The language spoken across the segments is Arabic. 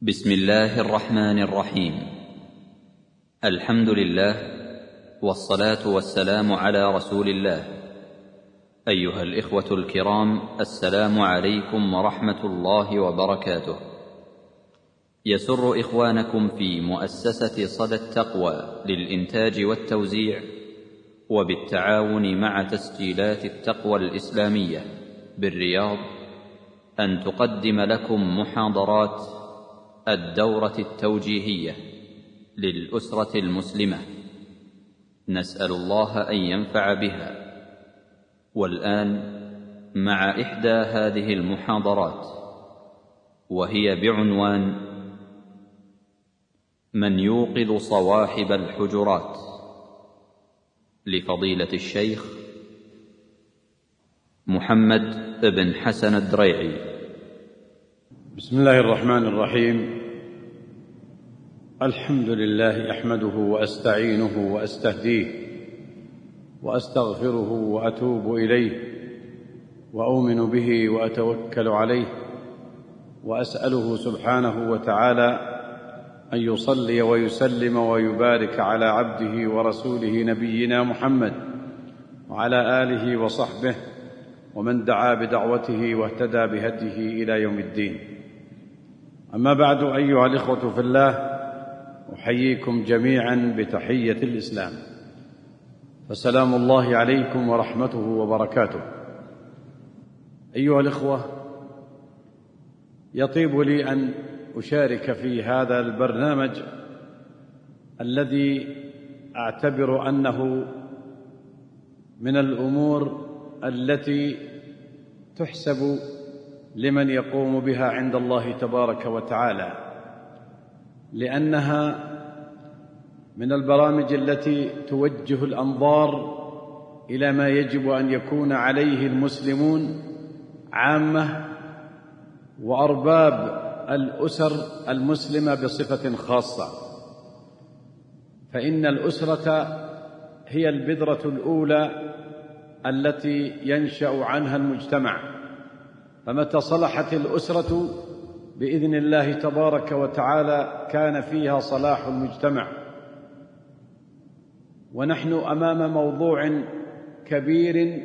بسم الله الرحمن الرحيم. الحمد لله والصلاة والسلام على رسول الله. أيها الإخوة الكرام، السلام عليكم ورحمة الله وبركاته. يسر إخوانكم في مؤسسة صدى التقوى للإنتاج والتوزيع وبالتعاون مع تسجيلات التقوى الإسلامية بالرياض أن تقدم لكم محاضرات الدورة التوجيهية للأسرة المسلمة، نسأل الله أن ينفع بها. والآن مع إحدى هذه المحاضرات، وهي بعنوان من يوقظ صواحب الحجرات، لفضيلة الشيخ محمد بن حسن الدريعي. بسم الله الرحمن الرحيم. الحمد لله أحمده وأستعينه وأستهديه وأستغفره وأتوب إليه وأؤمن به وأتوكل عليه، وأسأله سبحانه وتعالى أن يصلي ويسلم ويبارك على عبده ورسوله نبينا محمد وعلى آله وصحبه ومن دعا بدعوته واهتدى بهديه إلى يوم الدين. أما بعد، أيها الإخوة في الله، أحييكم جميعا بتحية الإسلام، فسلام الله عليكم ورحمته وبركاته. أيها الإخوة، يطيب لي أن أشارك في هذا البرنامج الذي أعتبر أنه من الأمور التي تحسب لمن يقوم بها عند الله تبارك وتعالى، لأنها من البرامج التي توجه الأنظار إلى ما يجب أن يكون عليه المسلمون عامة وأرباب الأسر المسلمة بصفة خاصة. فإن الأسرة هي البذرة الأولى التي ينشأ عنها المجتمع، فمتى صلحت الأسرة بإذن الله تبارك وتعالى كان فيها صلاح المجتمع. ونحن أمام موضوع كبير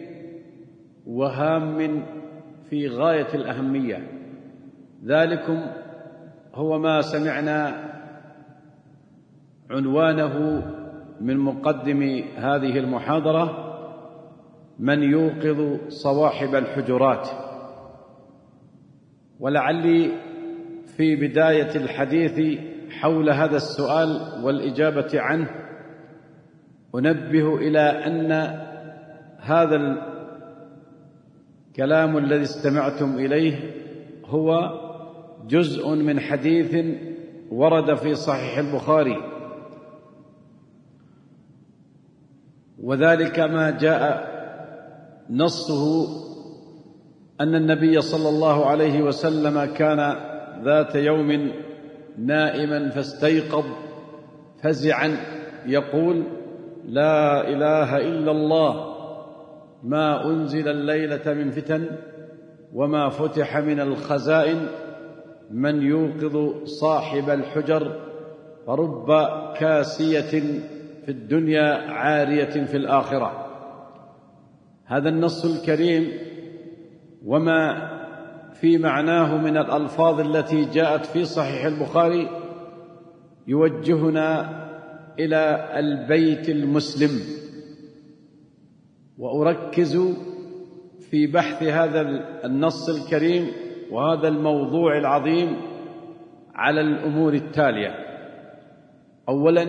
وهام في غاية الأهمية، ذلكم هو ما سمعنا عنوانه من مقدم هذه المحاضرة: من يوقظ صواحب الحجرات. ولعلي في بداية الحديث حول هذا السؤال والإجابة عنه أنبه إلى أن هذا الكلام الذي استمعتم إليه هو جزء من حديث ورد في صحيح البخاري، وذلك ما جاء نصه أن النبي صلى الله عليه وسلم كان ذات يوم نائما فاستيقظ فزعا يقول: لا إله إلا الله، ما أنزل الليلة من فتن وما فتح من الخزائن، من يوقظ صاحب الحجر فرب كاسية في الدنيا عارية في الآخرة. هذا النص الكريم وما في معناه من الألفاظ التي جاءت في صحيح البخاري يوجهنا إلى البيت المسلم. وأركز في بحث هذا النص الكريم وهذا الموضوع العظيم على الأمور التالية: أولاً،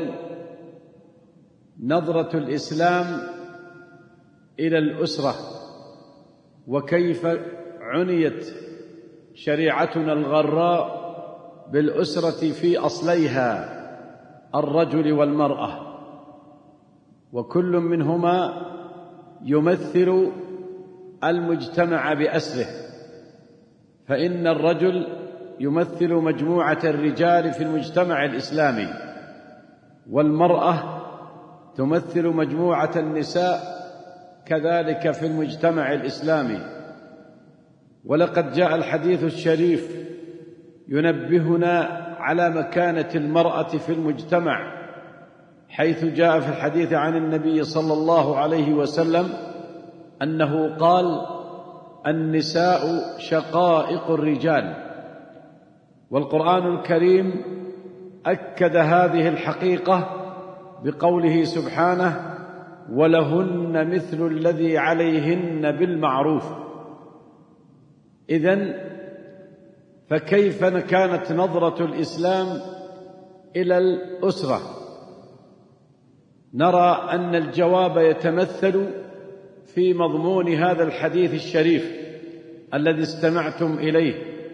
نظرة الإسلام إلى الأسرة، وكيف عنيت شريعتنا الغراء بالأسرة في أصليها الرجل والمرأة، وكل منهما يمثل المجتمع بأسره. فإن الرجل يمثل مجموعة الرجال في المجتمع الإسلامي، والمرأة تمثل مجموعة النساء كذلك في المجتمع الإسلامي. ولقد جاء الحديث الشريف ينبهنا على مكانة المرأة في المجتمع، حيث جاء في الحديث عن النبي صلى الله عليه وسلم أنه قال: النساء شقائق الرجال. والقرآن الكريم أكد هذه الحقيقة بقوله سبحانه: ولهن مثل الذي عليهن بالمعروف. إذن فكيف كانت نظرة الإسلام إلى الأسرة؟ نرى أن الجواب يتمثل في مضمون هذا الحديث الشريف الذي استمعتم إليه.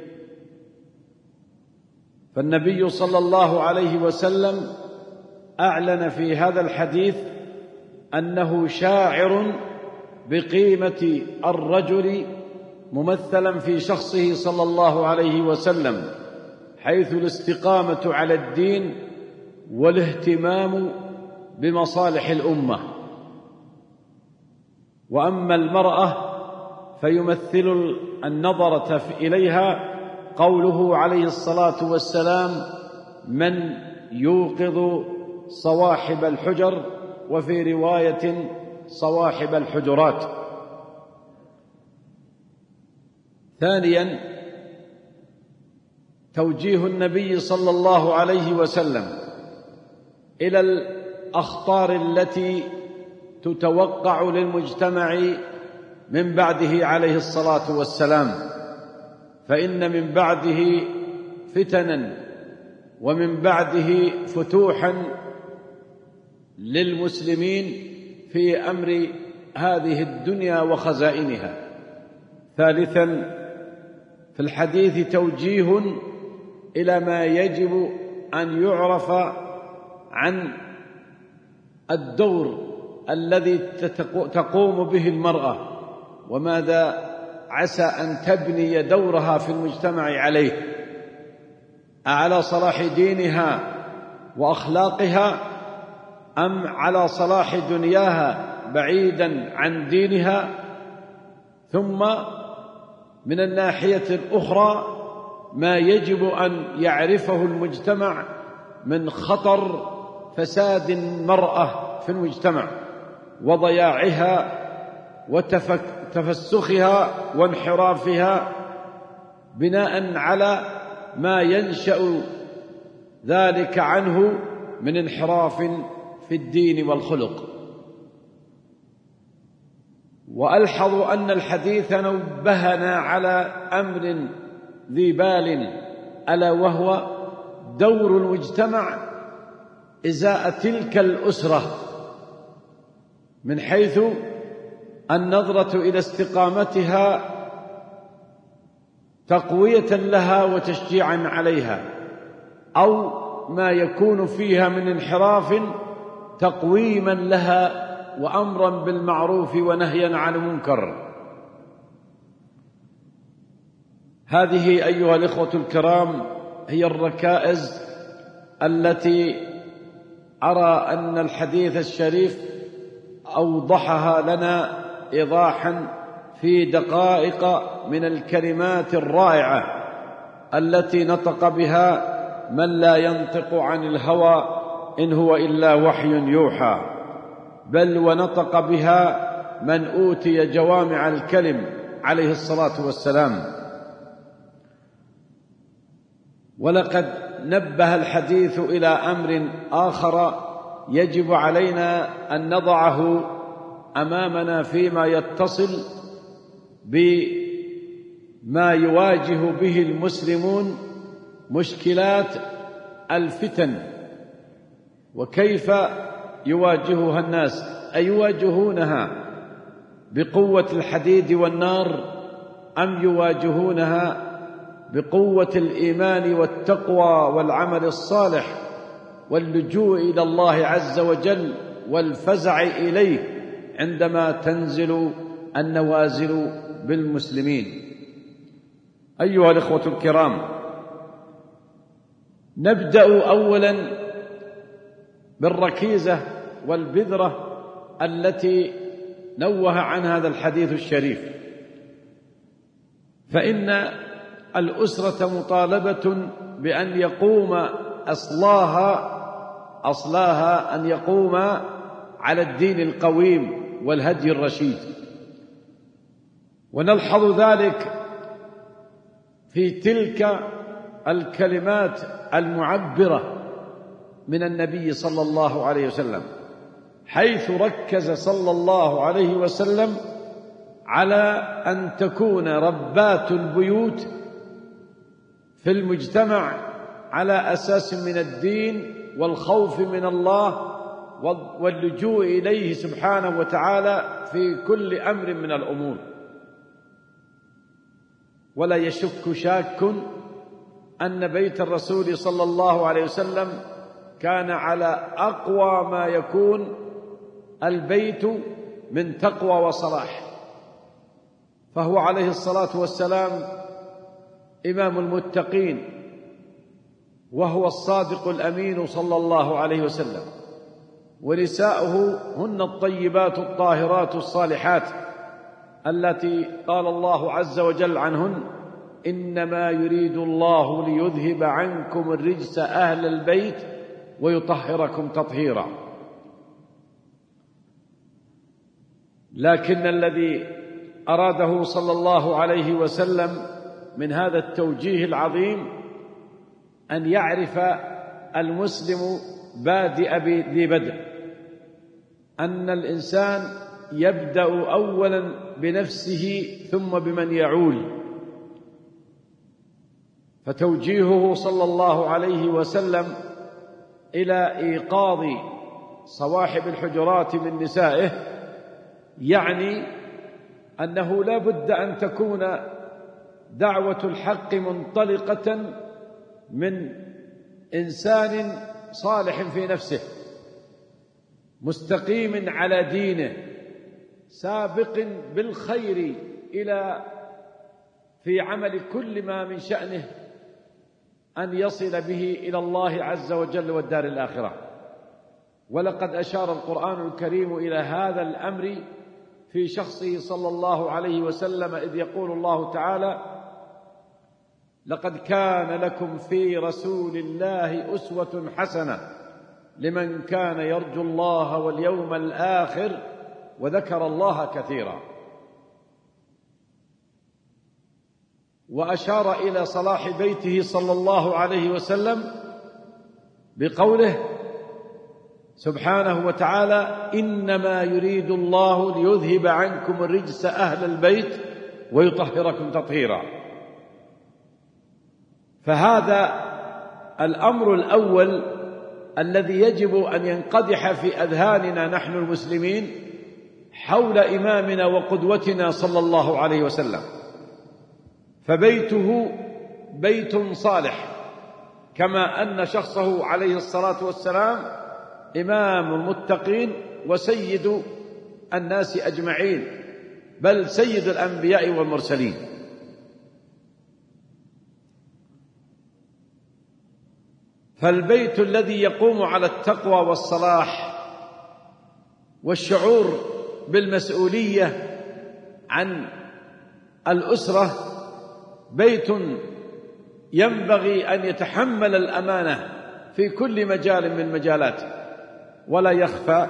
فالنبي صلى الله عليه وسلم أعلن في هذا الحديث أنه شاعر بقيمة الرجل ممثلا في شخصه صلى الله عليه وسلم، حيث الاستقامة على الدين والاهتمام بمصالح الأمة. وأما المرأة فيمثل النظرة إليها قوله عليه الصلاة والسلام: من يوقظ صواحب الحجر، وفي رواية صواحب الحجرات. ثانيا، توجيه النبي صلى الله عليه وسلم إلى الأخطار التي تتوقع للمجتمع من بعده عليه الصلاة والسلام، فإن من بعده فتنا ومن بعده فتوحا للمسلمين في أمر هذه الدنيا وخزائنها. ثالثا، في الحديث توجيه إلى ما يجب أن يعرف عن الدور الذي تقوم به المرأة، وماذا عسى أن تبني دورها في المجتمع عليه: أعلى صلاح دينها وأخلاقها، أم على صلاح دنياها بعيدا عن دينها؟ ثم من الناحية الأخرى ما يجب أن يعرفه المجتمع من خطر فساد المرأة في المجتمع وضياعها وتفسخها وانحرافها، بناء على ما ينشأ ذلك عنه من انحراف في الدين والخلق. وألحظ أن الحديث نبهنا على أمر ذي بال، ألا وهو دور المجتمع إزاء تلك الأسرة، من حيث النظرة إلى استقامتها تقوية لها وتشجيعا عليها، أو ما يكون فيها من انحراف تقويما لها وأمرا بالمعروف ونهيا عن المنكر. هذه أيها الإخوة الكرام هي الركائز التي أرى أن الحديث الشريف أوضحها لنا إيضاحا في دقائق من الكلمات الرائعة التي نطق بها من لا ينطق عن الهوى إن هو إلا وحي يوحى، بل ونطق بها من أوتي جوامع الكلم عليه الصلاة والسلام. ولقد نبه الحديث إلى أمر آخر يجب علينا أن نضعه أمامنا فيما يتصل بما يواجه به المسلمون مشكلات الفتن، وكيف يواجهها الناس. أيواجهونها بقوة الحديد والنار، أم يواجهونها بقوة الإيمان والتقوى والعمل الصالح واللجوء إلى الله عز وجل والفزع إليه عندما تنزل النوازل بالمسلمين؟ أيها الإخوة الكرام، نبدأ أولا بالركيزة والبذرة التي نوه عن هذا الحديث الشريف. فإن الأسرة مطالبة بأن يقوم أصلاها أن يقوم على الدين القويم والهدي الرشيد. ونلحظ ذلك في تلك الكلمات المعبرة من النبي صلى الله عليه وسلم، حيث ركز صلى الله عليه وسلم على أن تكون ربات البيوت في المجتمع على أساس من الدين والخوف من الله واللجوء إليه سبحانه وتعالى في كل أمر من الأمور. ولا يشك شاك أن بيت الرسول صلى الله عليه وسلم كان على أقوى ما يكون البيت من تقوى وصلاح، فهو عليه الصلاة والسلام إمام المتقين، وهو الصادق الأمين صلى الله عليه وسلم، ونساؤه هن الطيبات الطاهرات الصالحات التي قال الله عز وجل عنهن: إنما يريد الله ليذهب عنكم الرجس أهل البيت ويطهركم تطهيرا. لكن الذي أراده صلى الله عليه وسلم من هذا التوجيه العظيم أن يعرف المسلم بادئ ذي بدء، أن الإنسان يبدأ أولا بنفسه ثم بمن يعول. فتوجيهه صلى الله عليه وسلم إلى إيقاظ صواحب الحجرات من نسائه يعني أنه لا بد أن تكون دعوة الحق منطلقة من إنسان صالح في نفسه، مستقيم على دينه، سابق بالخير في عمل كل ما من شأنه أن يصل به إلى الله عز وجل والدار الآخرة. ولقد أشار القرآن الكريم إلى هذا الأمر في شخصه صلى الله عليه وسلم، إذ يقول الله تعالى: لقد كان لكم في رسول الله أسوة حسنة لمن كان يرجو الله واليوم الآخر وذكر الله كثيرا. وأشار إلى صلاح بيته صلى الله عليه وسلم بقوله سبحانه وتعالى: إنما يريد الله ليذهب عنكم الرجس أهل البيت ويطهركم تطهيرا. فهذا الأمر الأول الذي يجب أن ينقدح في أذهاننا نحن المسلمين حول إمامنا وقدوتنا صلى الله عليه وسلم. فبيته بيت صالح، كما أن شخصه عليه الصلاة والسلام إمام المتقين وسيد الناس أجمعين، بل سيد الأنبياء والمرسلين. فالبيت الذي يقوم على التقوى والصلاح والشعور بالمسؤولية عن الأسرة بيت ينبغي أن يتحمل الأمانة في كل مجال من مجالاته. ولا يخفى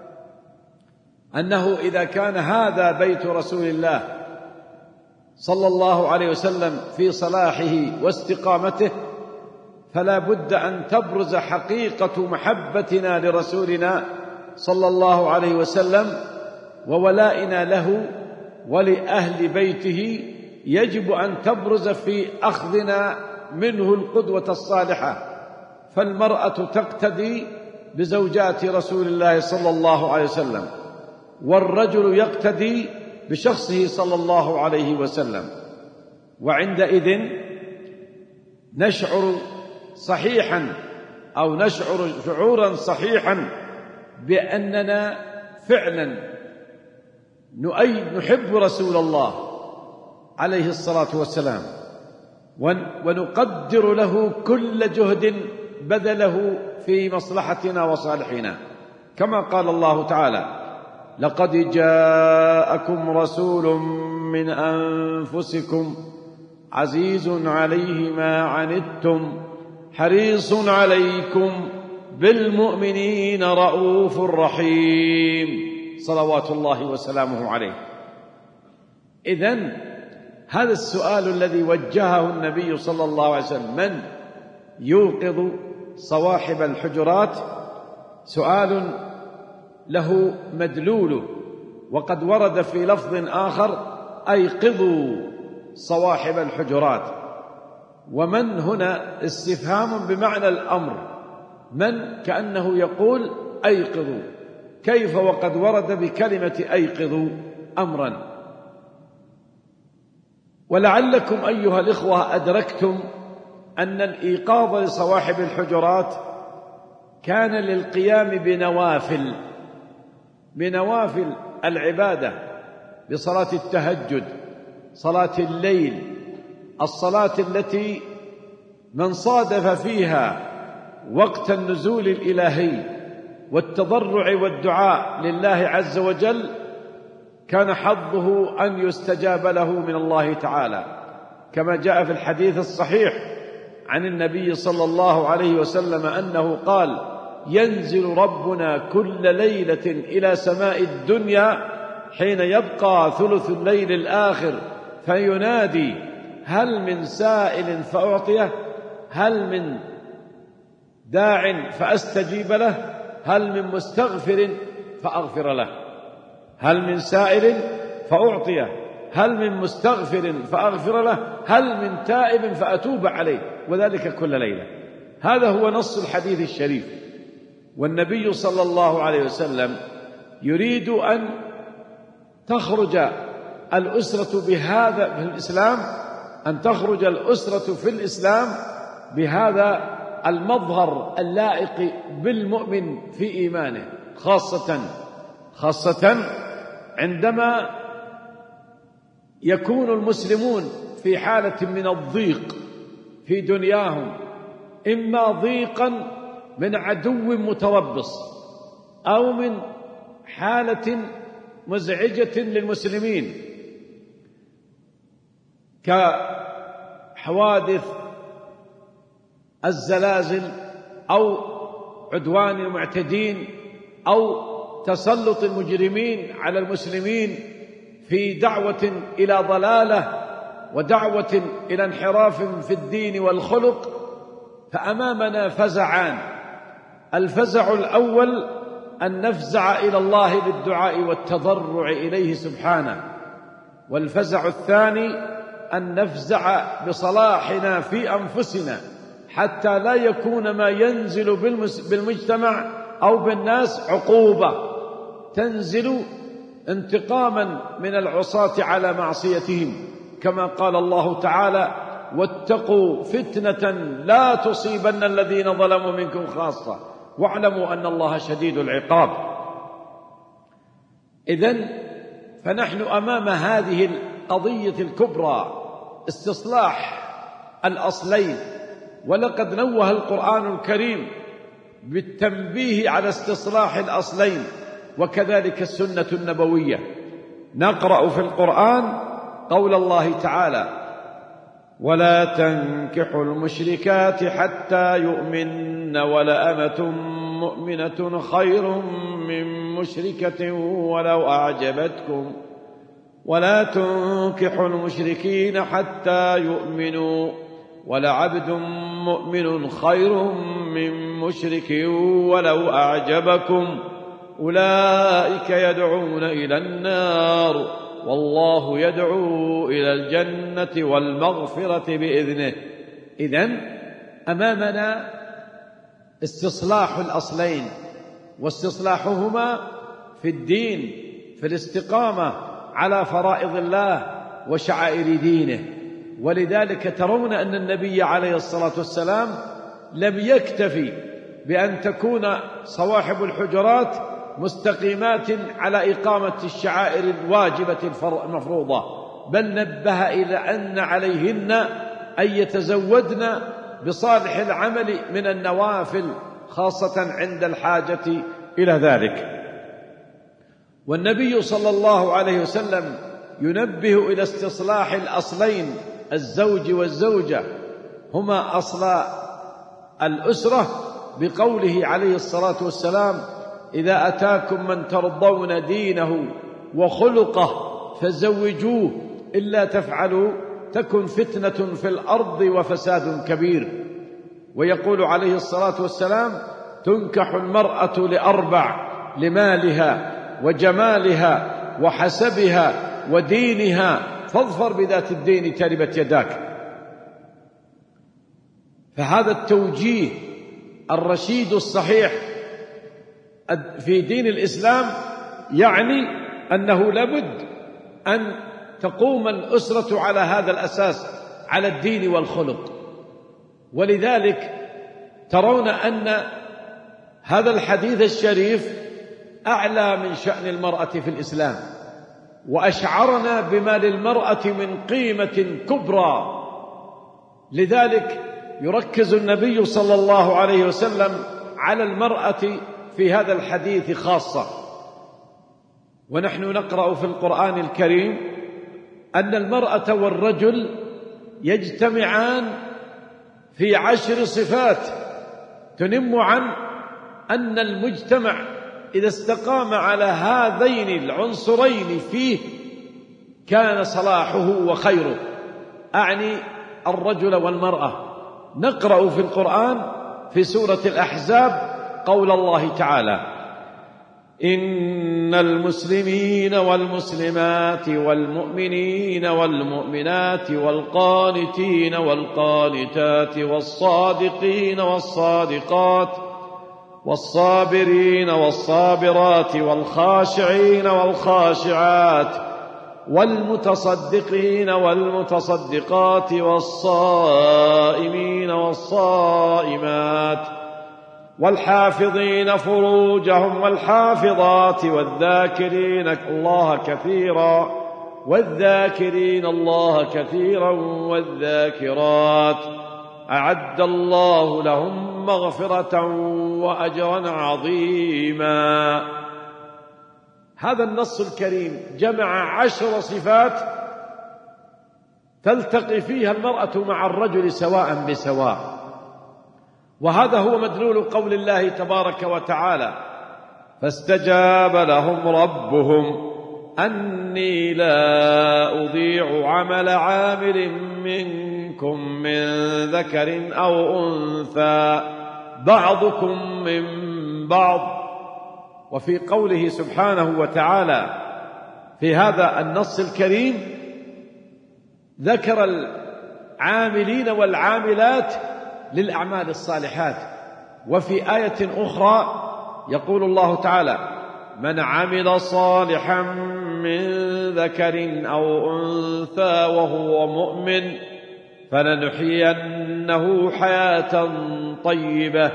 أنه إذا كان هذا بيت رسول الله صلى الله عليه وسلم في صلاحه واستقامته، فلا بد أن تبرز حقيقة محبتنا لرسولنا صلى الله عليه وسلم وولائنا له ولأهل بيته. يجب أن تبرز في أخذنا منه القدوة الصالحة، فالمرأة تقتدي بزوجات رسول الله صلى الله عليه وسلم، والرجل يقتدي بشخصه صلى الله عليه وسلم. وعندئذ نشعر صحيحا أو نشعر شعورا صحيحا بأننا فعلا نحب رسول الله عليه الصلاة والسلام، ونقدر له كل جهد بذله في مصلحتنا وصالحنا، كما قال الله تعالى: لقد جاءكم رسول من أنفسكم عزيز عليه ما عنتم حريص عليكم بالمؤمنين رؤوف رحيم صلوات الله وسلامه عليه. إذن هذا السؤال الذي وجهه النبي صلى الله عليه وسلم: من يوقظ صواحب الحجرات؟ سؤال له مدلوله، وقد ورد في لفظ آخر: أيقظوا صواحب الحجرات. ومن هنا استفهام بمعنى الأمر، من كأنه يقول أيقظوا، كيف وقد ورد بكلمة أيقظوا أمرا؟ ولعلكم أيها الإخوة أدركتم أن الإيقاظ لصواحب الحجرات كان للقيام بنوافل العبادة، بصلاة التهجد، صلاة الليل، الصلاة التي من صادف فيها وقت النزول الإلهي والتضرع والدعاء لله عز وجل كان حظه أن يستجاب له من الله تعالى، كما جاء في الحديث الصحيح عن النبي صلى الله عليه وسلم أنه قال: ينزل ربنا كل ليلة إلى سماء الدنيا حين يبقى ثلث الليل الآخر فينادي: هل من سائل فأعطيه، هل من داع فأستجيب له، هل من مستغفر فأغفر له. هل من سائل فأعطيه، هل من مستغفر فأغفر له، هل من تائب فأتوب عليه، وذلك كل ليلة. هذا هو نص الحديث الشريف. والنبي صلى الله عليه وسلم يريد أن تخرج الأسرة بهذا في الإسلام، أن تخرج الأسرة في الإسلام بهذا المظهر اللائق بالمؤمن في إيمانه، خاصة عندما يكون المسلمون في حالة من الضيق في دنياهم، إما ضيقا من عدو متربص أو من حالة مزعجة للمسلمين كحوادث الزلازل أو عدوان المعتدين أو تسلط المجرمين على المسلمين في دعوة إلى ضلالة ودعوة إلى انحراف في الدين والخلق. فأمامنا فزعان: الفزع الأول أن نفزع إلى الله بالدعاء والتضرع إليه سبحانه، والفزع الثاني أن نفزع بصلاحنا في أنفسنا حتى لا يكون ما ينزل بالمجتمع أو بالناس عقوبة تنزل انتقاما من العصاة على معصيتهم، كما قال الله تعالى: واتقوا فتنة لا تصيبن الذين ظلموا منكم خاصة واعلموا أن الله شديد العقاب. إذن فنحن أمام هذه القضية الكبرى، استصلاح الأصلين. ولقد نوه القرآن الكريم بالتنبيه على استصلاح الأصلين، وكذلك السنة النبوية. نقرأ في القرآن قول الله تعالى: ولا تنكحوا المشركات حتى يؤمن ولأمة مؤمنة خير من مشركة ولو أعجبتكم ولا تنكحوا المشركين حتى يؤمنوا ولعبد مؤمن خير من مشرك ولو أعجبكم أولئك يدعون إلى النار والله يدعو إلى الجنة والمغفرة بإذنه. إذن أمامنا استصلاح الأصلين، واستصلاحهما في الدين، في الاستقامة على فرائض الله وشعائر دينه. ولذلك ترون أن النبي عليه الصلاة والسلام لم يكتفي بأن تكون صواحب الحجرات مستقيمات على إقامة الشعائر الواجبة المفروضة، بل نبه إلى أن عليهن أن يتزودن بصالح العمل من النوافل، خاصة عند الحاجة إلى ذلك. والنبي صلى الله عليه وسلم ينبه إلى استصلاح الأصلين الزوج والزوجة هما أصل الأسرة، بقوله عليه الصلاة والسلام: إذا أتاكم من ترضون دينه وخلقه فزوجوه، إلا تفعلوا تكن فتنة في الأرض وفساد كبير. ويقول عليه الصلاة والسلام: تنكح المرأة لأربع: لمالها وجمالها وحسبها ودينها، فاظفر بذات الدين تربت يداك. فهذا التوجيه الرشيد الصحيح في دين الإسلام يعني أنه لابد أن تقوم الأسرة على هذا الأساس، على الدين والخلق. ولذلك ترون أن هذا الحديث الشريف أعلى من شأن المرأة في الإسلام، وأشعرنا بما للمرأة من قيمة كبرى. لذلك يركز النبي صلى الله عليه وسلم على المرأة في هذا الحديث خاصة. ونحن نقرأ في القرآن الكريم أن المرأة والرجل يجتمعان في 10 صفات تنم عن أن المجتمع إذا استقام على هذين العنصرين فيه كان صلاحه وخيره، أعني الرجل والمرأة. نقرأ في القرآن في سورة الأحزاب قول الله تعالى: إن المسلمين والمسلمات والمؤمنين والمؤمنات والقانتين والقانتات والصادقين والصادقات والصابرين والصابرات والخاشعين والخاشعات والمتصدقين والمتصدقات والصائمين والصائمات والحافظين فروجهم والحافظات والذاكرين الله كثيرا والذاكرين الله كثيرا والذاكرات أعد الله لهم مغفرة وأجرا عظيما. هذا النص الكريم جمع 10 صفات تلتقي فيها المرأة مع الرجل سواء بسواء، وهذا هو مدلول قول الله تبارك وتعالى: فاستجاب لهم ربهم أني لا أضيع عمل عامل منكم من ذكر أو أنثى بعضكم من بعض. وفي قوله سبحانه وتعالى في هذا النص الكريم ذكر العاملين والعاملات للأعمال الصالحات. وفي آية أخرى يقول الله تعالى: من عمل صالحا من ذكر أو أنثى وهو مؤمن فلنحيينه حياة طيبة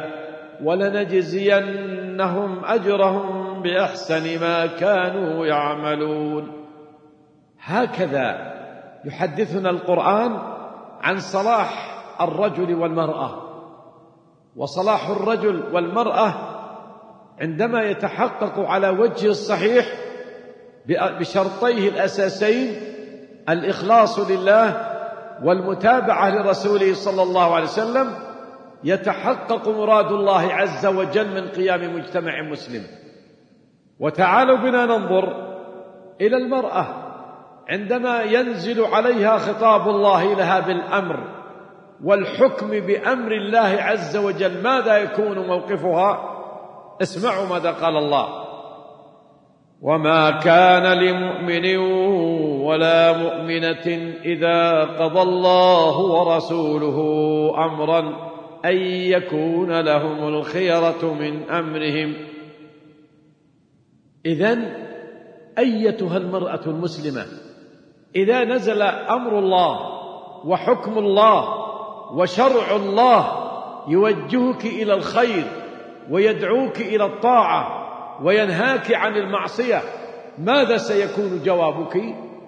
ولنجزينهم أجرهم بأحسن ما كانوا يعملون. هكذا يحدثنا القرآن عن صلاح الرجل والمرأة. وصلاح الرجل والمرأة عندما يتحقق على وجه الصحيح بشرطيه الأساسين: الإخلاص لله والمتابعة لرسوله صلى الله عليه وسلم، يتحقق مراد الله عز وجل من قيام مجتمع مسلم. وتعالوا بنا ننظر إلى المرأة عندما ينزل عليها خطاب الله لها بالأمر والحكم بأمر الله عز وجل، ماذا يكون موقفها؟ اسمعوا ماذا قال الله: وما كان لمؤمن ولا مؤمنة إذا قضى الله ورسوله أمرا أن يكون لهم الخيرة من أمرهم. إذن أيتها المرأة المسلمة، إذا نزل أمر الله وحكم الله وشرع الله يوجهك إلى الخير ويدعوك إلى الطاعة وينهاك عن المعصية، ماذا سيكون جوابك؟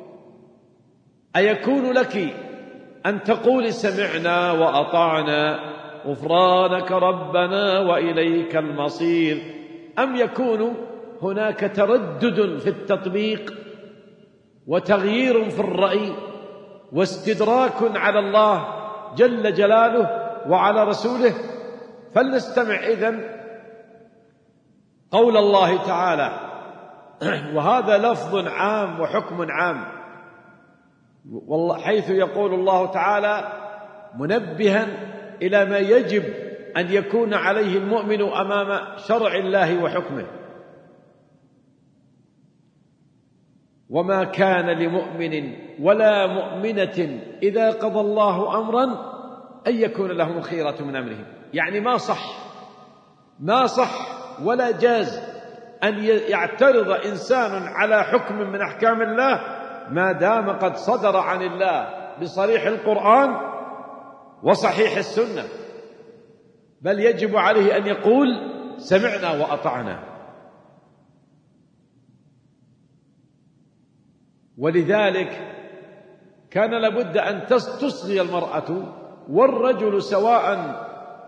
أيكون لك أن تقول سمعنا وأطعنا غفرانك ربنا وإليك المصير، أم يكون هناك تردد في التطبيق وتغيير في الرأي واستدراك على الله جل جلاله وعلى رسوله. فلنستمع إذن قول الله تعالى، وهذا لفظ عام وحكم عام، حيث يقول الله تعالى منبها إلى ما يجب أن يكون عليه المؤمن أمام شرع الله وحكمه: وما كان لمؤمن ولا مؤمنة إذا قضى الله أمرا أن يكون لهم الخيرة من أمرهم. يعني ما صح ولا جاز أن يعترض إنسان على حكم من أحكام الله ما دام قد صدر عن الله بصريح القرآن وصحيح السنة، بل يجب عليه أن يقول سمعنا وأطعنا. ولذلك كان لابد أن تصغي المرأة والرجل سواء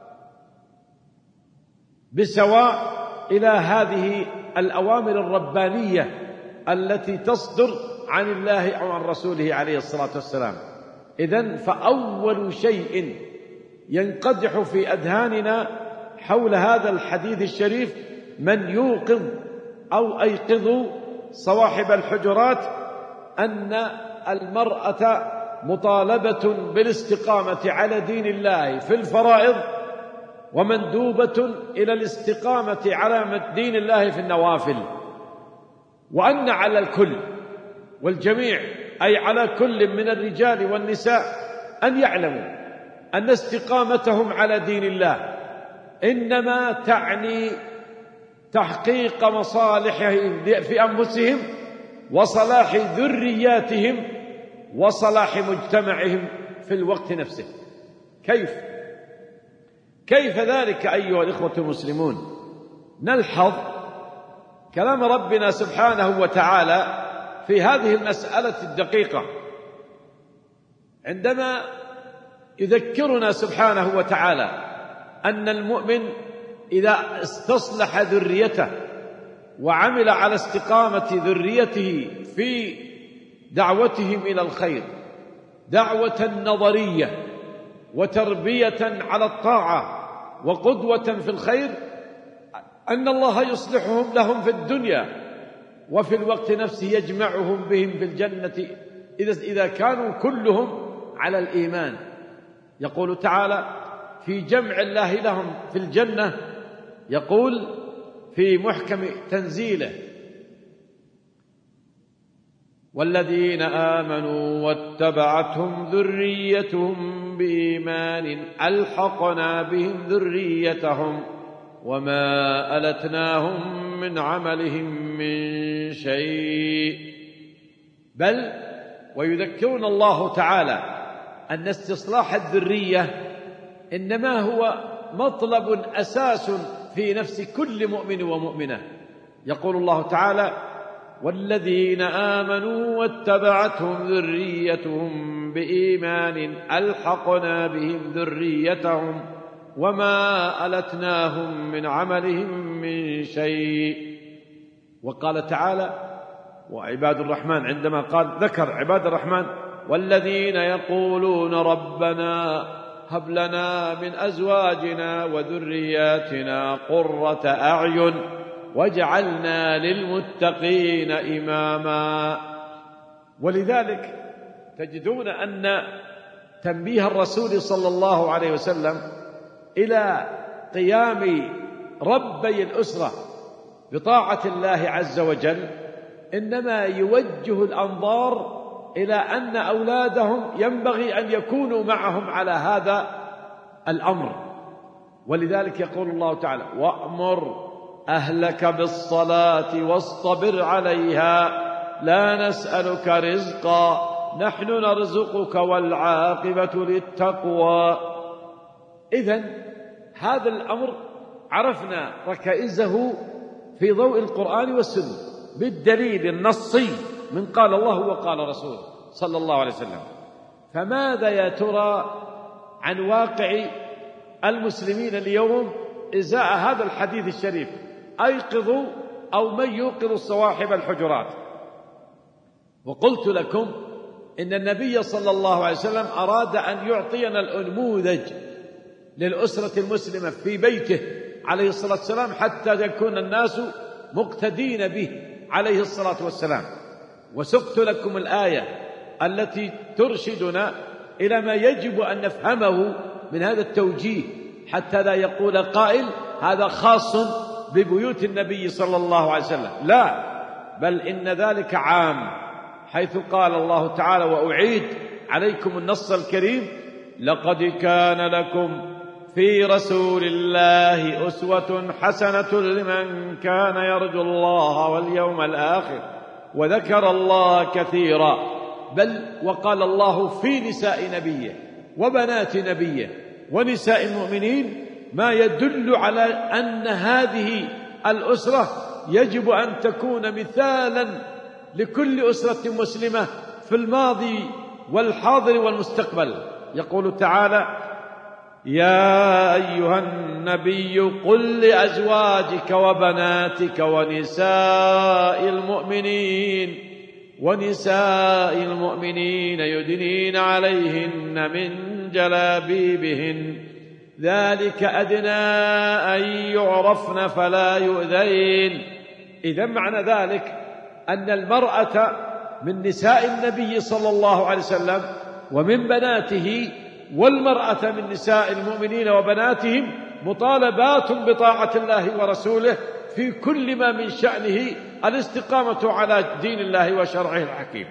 بسواء إلى هذه الأوامر الربانية التي تصدر عن الله أو عن رسوله عليه الصلاة والسلام. إذن فأول شيء ينقدح في أذهاننا حول هذا الحديث الشريف من يوقظ أو أيقظوا صواحب الحجرات أن المرأة مطالبة بالاستقامة على دين الله في الفرائض، ومندوبة إلى الاستقامة على دين الله في النوافل، وأن على الكل والجميع أي على كل من الرجال والنساء أن يعلموا أن استقامتهم على دين الله إنما تعني تحقيق مصالحهم في أنفسهم وصلاح ذرياتهم وصلاح مجتمعهم في الوقت نفسه. كيف ذلك أيها الإخوة المسلمون؟ نلحظ كلام ربنا سبحانه وتعالى في هذه المسألة الدقيقة عندما يذكرنا سبحانه وتعالى أن المؤمن إذا استصلح ذريته وعمل على استقامة ذريته في دعوتهم إلى الخير دعوة نظرية وتربية على الطاعة وقدوة في الخير، أن الله يصلحهم لهم في الدنيا وفي الوقت نفسه يجمعهم بهم في الجنة إذا كانوا كلهم على الإيمان. يقول تعالى في جمع الله لهم في الجنة، يقول في محكم تنزيله: والذين آمنوا واتبعتهم ذريتهم بإيمان ألحقنا بهم ذريتهم وما ألتناهم من عملهم من شيء. بل ويذكرنا الله تعالى أن استصلاح الذرية إنما هو مطلب أساس في نفس كل مؤمن ومؤمنة. يقول الله تعالى: والذين آمنوا واتبعتهم ذريتهم بإيمان ألحقنا بهم ذريتهم وما ألتناهم من عملهم من شيء. وقال تعالى: وعباد الرحمن، عندما ذكر عباد الرحمن: والذين يقولون ربنا هب لنا من أزواجنا وذرياتنا قرة أعين واجعلنا للمتقين إماما. ولذلك تجدون أن تنبيه الرسول صلى الله عليه وسلم إلى قيام ربي الأسرة بطاعة الله عز وجل إنما يوجه الأنظار إلى أن أولادهم ينبغي أن يكونوا معهم على هذا الأمر. ولذلك يقول الله تعالى: وأمر أهلك بالصلاة واصطبر عليها لا نسألك رزقا نحن نرزقك والعاقبة للتقوى. إذن هذا الأمر عرفنا ركائزه في ضوء القرآن والسنة بالدليل النصي من قال الله وقال رسوله صلى الله عليه وسلم. فماذا يا ترى عن واقع المسلمين اليوم إزاء هذا الحديث الشريف: أيقظوا أو من يوقظ صواحب الحجرات؟ وقلت لكم إن النبي صلى الله عليه وسلم أراد أن يعطينا الأنموذج للأسرة المسلمة في بيته عليه الصلاة والسلام، حتى يكون الناس مقتدين به عليه الصلاة والسلام. وسقت لكم الآية التي ترشدنا إلى ما يجب أن نفهمه من هذا التوجيه، حتى لا يقول قائل هذا خاص ببيوت النبي صلى الله عليه وسلم. لا، بل إن ذلك عام، حيث قال الله تعالى: وأعيد عليكم النص الكريم: لقد كان لكم في رسول الله أسوة حسنة لمن كان يرجو الله واليوم الآخر وذكر الله كثيرا. بل وقال الله في نساء نبيه وبنات نبيه ونساء المؤمنين ما يدل على أن هذه الأسرة يجب أن تكون مثالا لكل أسرة مسلمة في الماضي والحاضر والمستقبل. يقول تعالى: يا أيها النبي قل لأزواجك وبناتك ونساء المؤمنين يدنين عليهن من جلابيبهن ذلك أدنى أن يعرفن فلا يؤذين. إذا معنى ذلك أن المرأة من نساء النبي صلى الله عليه وسلم ومن بناته، والمرأة من نساء المؤمنين وبناتهم مطالبات بطاعة الله ورسوله في كل ما من شأنه الاستقامة على دين الله وشرعه الحكيم.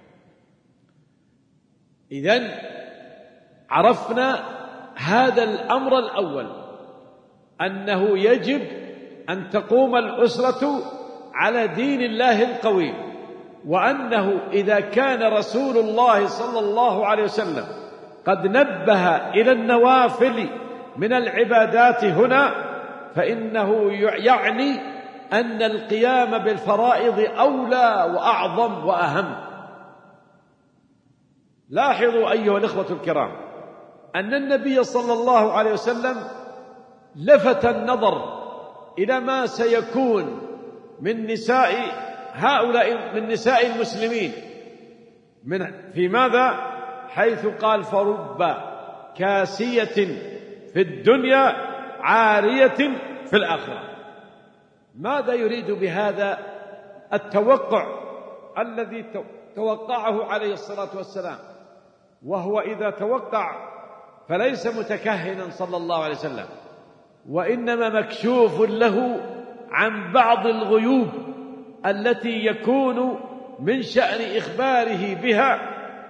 إذن عرفنا هذا الأمر الأول، أنه يجب أن تقوم الأسرة على دين الله القويم، وأنه إذا كان رسول الله صلى الله عليه وسلم قد نبه إلى النوافل من العبادات هنا، فإنه يعني أن القيام بالفرائض أولى وأعظم وأهم. لاحظوا أيها الإخوة الكرام أن النبي صلى الله عليه وسلم لفت النظر إلى ما سيكون من نساء هؤلاء من نساء المسلمين في ماذا؟ حيث قال: فرب كاسية في الدنيا عارية في الآخرة. ماذا يريد بهذا التوقع الذي توقعه عليه الصلاة والسلام؟ وهو إذا توقع فليس متكهنا صلى الله عليه وسلم، وإنما مكشوف له عن بعض الغيوب التي يكون من شأن إخباره بها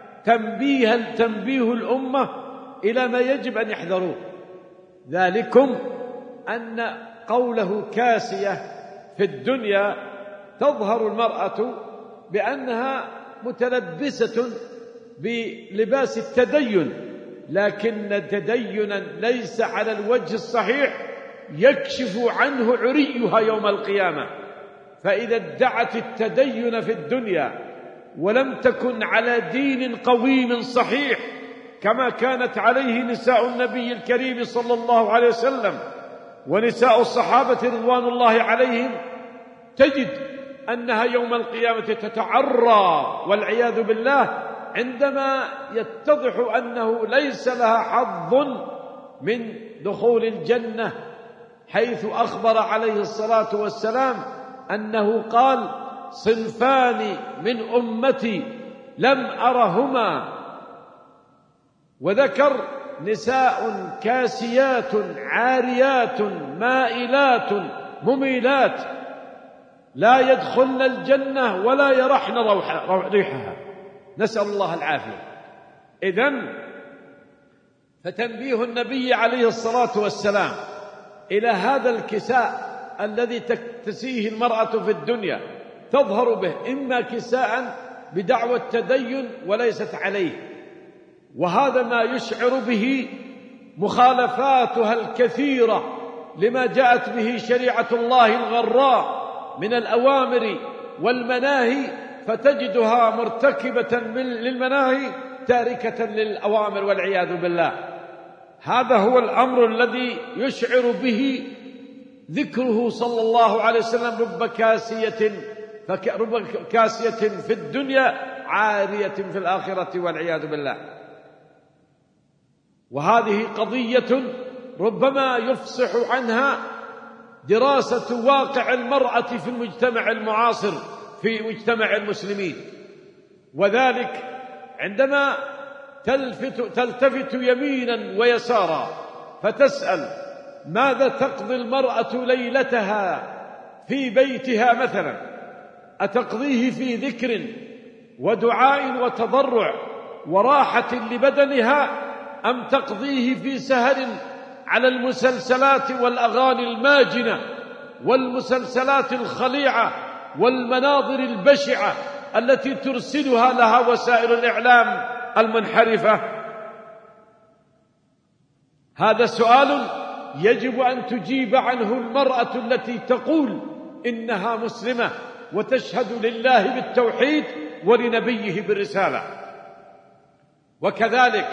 تنبيه الأمة إلى ما يجب أن يحذروه. ذلكم أن قوله كاسية في الدنيا تظهر المرأة بأنها متلبسة بلباس التدين، لكن التدين ليس على الوجه الصحيح يكشف عنه عريها يوم القيامة. فإذا ادعت التدين في الدنيا ولم تكن على دين قويم صحيح كما كانت عليه نساء النبي الكريم صلى الله عليه وسلم ونساء الصحابة رضوان الله عليهم، تجد أنها يوم القيامة تتعرى والعياذ بالله عندما يتضح أنه ليس لها حظ من دخول الجنة، حيث أخبر عليه الصلاة والسلام أنه قال: صنفان من أمتي لم أرهما، وذكر نساء كاسيات عاريات مائلات مميلات لا يدخلن الجنة ولا يرحن ريحها، نسأل الله العافية. إذن فتنبيه النبي عليه الصلاة والسلام إلى هذا الكساء الذي تكتسيه المرأة في الدنيا، تظهر به إما كساء بدعوى التدين وليست عليه، وهذا ما يشعر به مخالفاتها الكثيرة لما جاءت به شريعة الله الغراء من الأوامر والمناهي، فتجدها مرتكبة للمناهي تاركة للأوامر والعياذ بالله. هذا هو الأمر الذي يشعر به ذكره صلى الله عليه وسلم: رب كاسية في الدنيا عارية في الآخرة والعياذ بالله. وهذه قضية ربما يفصح عنها دراسة واقع المرأة في المجتمع المعاصر في مجتمع المسلمين، وذلك عندما تلتفت يمينا ويسارا فتسأل ماذا تقضي المرأة ليلتها في بيتها مثلا، أتقضيه في ذكر ودعاء وتضرع وراحة لبدنها، أم تقضيه في سهر على المسلسلات والأغاني الماجنة والمسلسلات الخليعة والمناظر البشعة التي ترسلها لها وسائل الإعلام المنحرفة؟ هذا سؤال يجب أن تجيب عنه المرأة التي تقول إنها مسلمة وتشهد لله بالتوحيد ولنبيه بالرسالة. وكذلك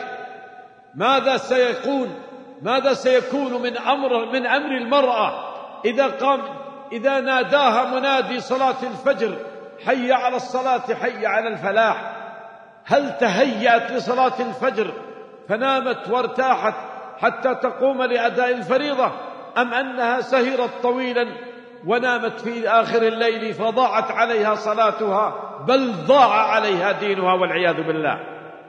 ماذا سيكون من أمر المرأة إذا ناداها منادي صلاة الفجر حي على الصلاة حي على الفلاح؟ هل تهيأت لصلاة الفجر فنامت وارتاحت حتى تقوم لأداء الفريضة، أم أنها سهرت طويلا ونامت في آخر الليل فضاعت عليها صلاتها، بل ضاع عليها دينها والعياذ بالله؟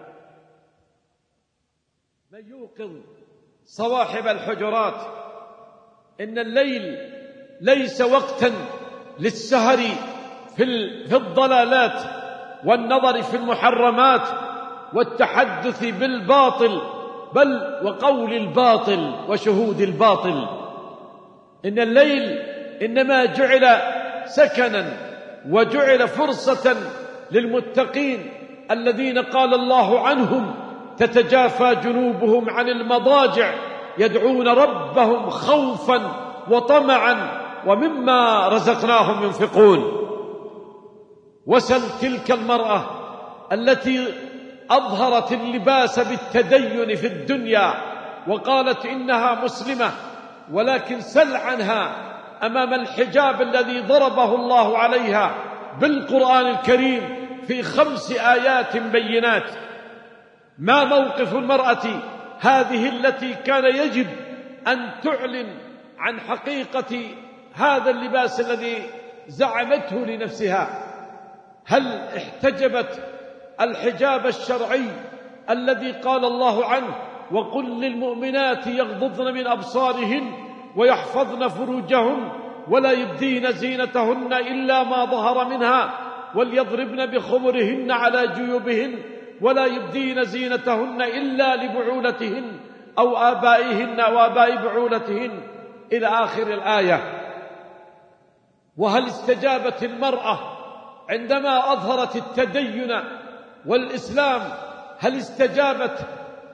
من يوقظ صواحب الحجرات إن الليل ليس وقتا للسهر في الضلالات والنظر في المحرمات والتحدث بالباطل بل وقول الباطل وشهود الباطل. إن الليل إنما جعل سكنا وجعل فرصة للمتقين الذين قال الله عنهم تتجافى جنوبهم عن المضاجع يدعون ربهم خوفا وطمعا ومما رزقناهم ينفقون. وسل تلك المرأة التي أظهرت اللباس بالتدين في الدنيا وقالت إنها مسلمة، ولكن سل عنها أمام الحجاب الذي ضربه الله عليها بالقرآن الكريم في 5 آيات بينات. ما موقف المرأة هذه التي كان يجب أن تعلن عن حقيقة هذا اللباس الذي زعمته لنفسها؟ هل احتجبت الحجاب الشرعي الذي قال الله عنه وقل للمؤمنات يغضضن من أبصارهن ويحفظن فروجهن ولا يبدين زينتهن إلا ما ظهر منها وليضربن بخمرهن على جيوبهن ولا يبدين زينتهن إلا لبعولتهن أو آبائهن أو آباء بعولتهن إلى آخر الآية. وهل استجابت المرأة عندما أظهرت التدين والإسلام؟ هل استجابت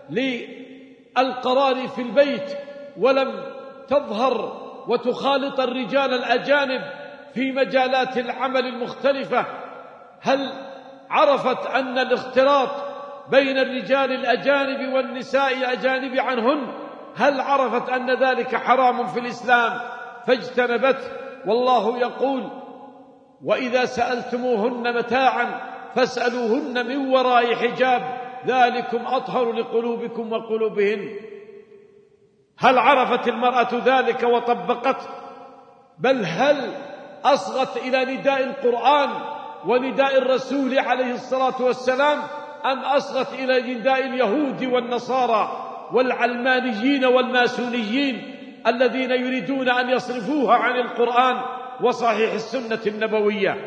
للقرار في البيت ولم تظهر وتخالط الرجال الأجانب في مجالات العمل المختلفة؟ هل عرفت أن الاختلاط بين الرجال الأجانب والنساء الأجانب عنهن، هل عرفت أن ذلك حرام في الإسلام فاجتنبته؟ والله يقول وإذا سألتموهن متاعا فاسألوهن من وراء حجاب ذلكم أطهر لقلوبكم وقلوبهن. هل عرفت المرأة ذلك وطبقته؟ بل هل أصغت إلى نداء القرآن ونداء الرسول عليه الصلاة والسلام، أم أصغت إلى نداء اليهود والنصارى والعلمانيين والماسونيين الذين يريدون أن يصرفوها عن القرآن وصحيح السنة النبوية؟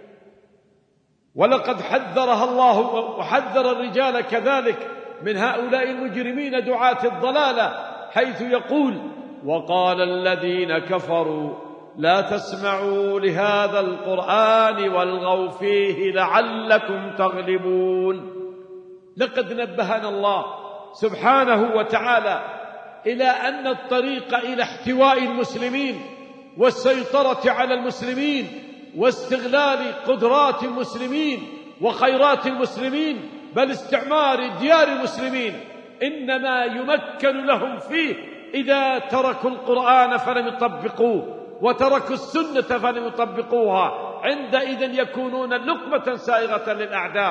ولقد حذرها الله وحذر الرجال كذلك من هؤلاء المجرمين دعاة الضلالة، حيث يقول وقال الذين كفروا لا تسمعوا لهذا القرآن والغوا فيه لعلكم تغلبون. لقد نبهنا الله سبحانه وتعالى إلى أن الطريق إلى احتواء المسلمين والسيطرة على المسلمين واستغلال قدرات المسلمين وخيرات المسلمين بل استعمار ديار المسلمين إنما يمكن لهم فيه إذا تركوا القرآن فلم يطبقوه وتركوا السنة فلم يطبقوها. عندئذ يكونون لقمة سائغة للأعداء.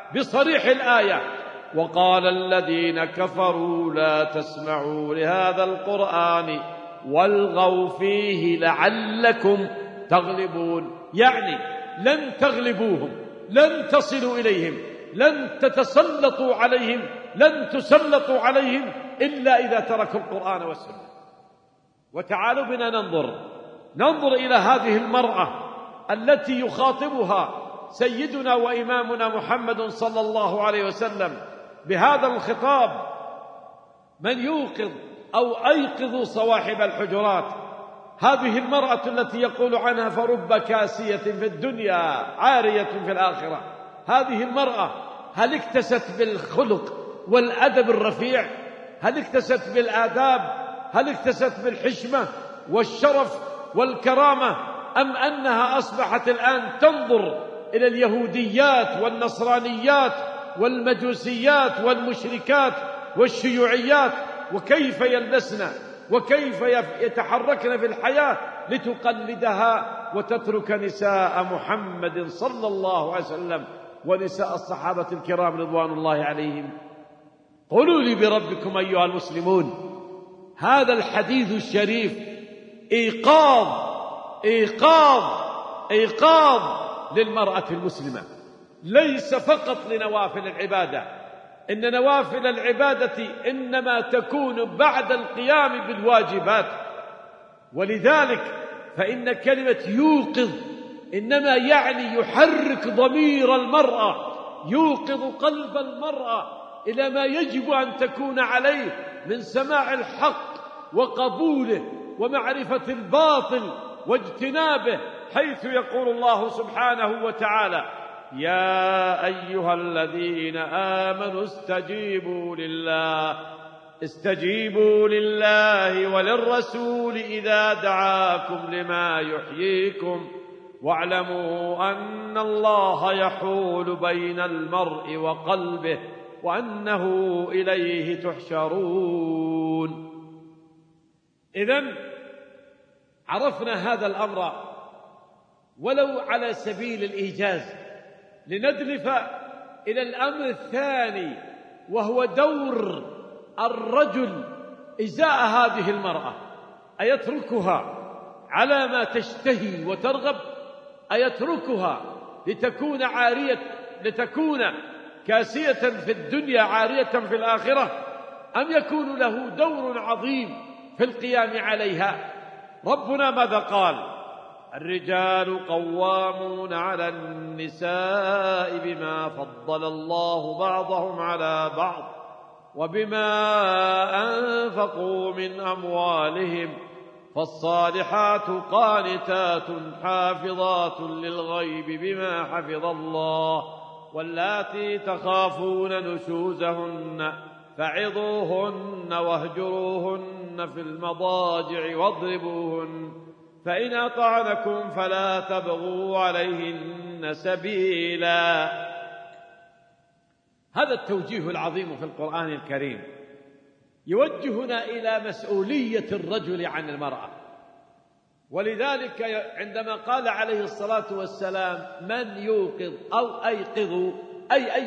بصريح الآية: وقال الذين كفروا لا تسمعوا لهذا القرآن والغوا فيه لعلكم تغلبون. يعني لن تغلبوهم، لن تصلوا إليهم، لن تتسلطوا عليهم، لن تسلطوا عليهم إلا إذا تركوا القرآن والسنة. وتعالوا بنا ننظر إلى هذه المرأة التي يخاطبها سيدنا وإمامنا محمد صلى الله عليه وسلم بهذا الخطاب: من يوقظ أو أيقظوا صواحب الحجرات. هذه المرأة التي يقول عنها: فرب كاسية في الدنيا عارية في الآخرة. هذه المرأة هل اكتست بالخلق والأدب الرفيع؟ هل اكتست بالآداب؟ هل اكتست بالحشمة والشرف والكرامة؟ أم أنها أصبحت الآن تنظر إلى اليهوديات والنصرانيات والمجوسيات والمشركات والشيوعيات وكيف يلبسن وكيف يتحركن في الحياة لتقلدها وتترك نساء محمد صلى الله عليه وسلم ونساء الصحابة الكرام رضوان الله عليهم؟ قولوا لي بربكم أيها المسلمون، هذا الحديث الشريف إيقاظ للمرأة المسلمة، ليس فقط لنوافل العبادة. إن نوافل العبادة إنما تكون بعد القيام بالواجبات. ولذلك فإن كلمة يوقظ إنما يعني يحرك ضمير المرأة، يوقظ قلب المرأة إلى ما يجب أن تكون عليه من سماع الحق وقبوله ومعرفة الباطل واجتنابه، حيث يقول الله سبحانه وتعالى: يا أيها الذين آمنوا استجيبوا لله وللرسول إذا دعاكم لما يحييكم واعلموا أن الله يحول بين المرء وقلبه وأنه إليه تحشرون. إذن عرفنا هذا الأمر ولو على سبيل الإيجاز، لندلف إلى الأمر الثاني، وهو دور الرجل إزاء هذه المرأة. أيتركها على ما تشتهي وترغب؟ أيتركها لتكون كاسية في الدنيا عارية في الآخرة؟ أم يكون له دور عظيم في القيام عليها؟ ربنا ماذا قال؟ الرجال قوامون على النساء بما فضل الله بعضهم على بعض وبما أنفقوا من أموالهم، فالصالحات قانتات حافظات للغيب بما حفظ الله، واللاتي تخافون نشوزهن فعظوهن واهجروهن في المضاجع واضربوهن، فإن أطعنكم فلا تبغوا عليهن سبيلا. هذا التوجيه العظيم في القرآن الكريم يوجهنا إلى مسؤولية الرجل عن المرأة. ولذلك عندما قال عليه الصلاة والسلام: من يوقظ أو أيقظوا، أي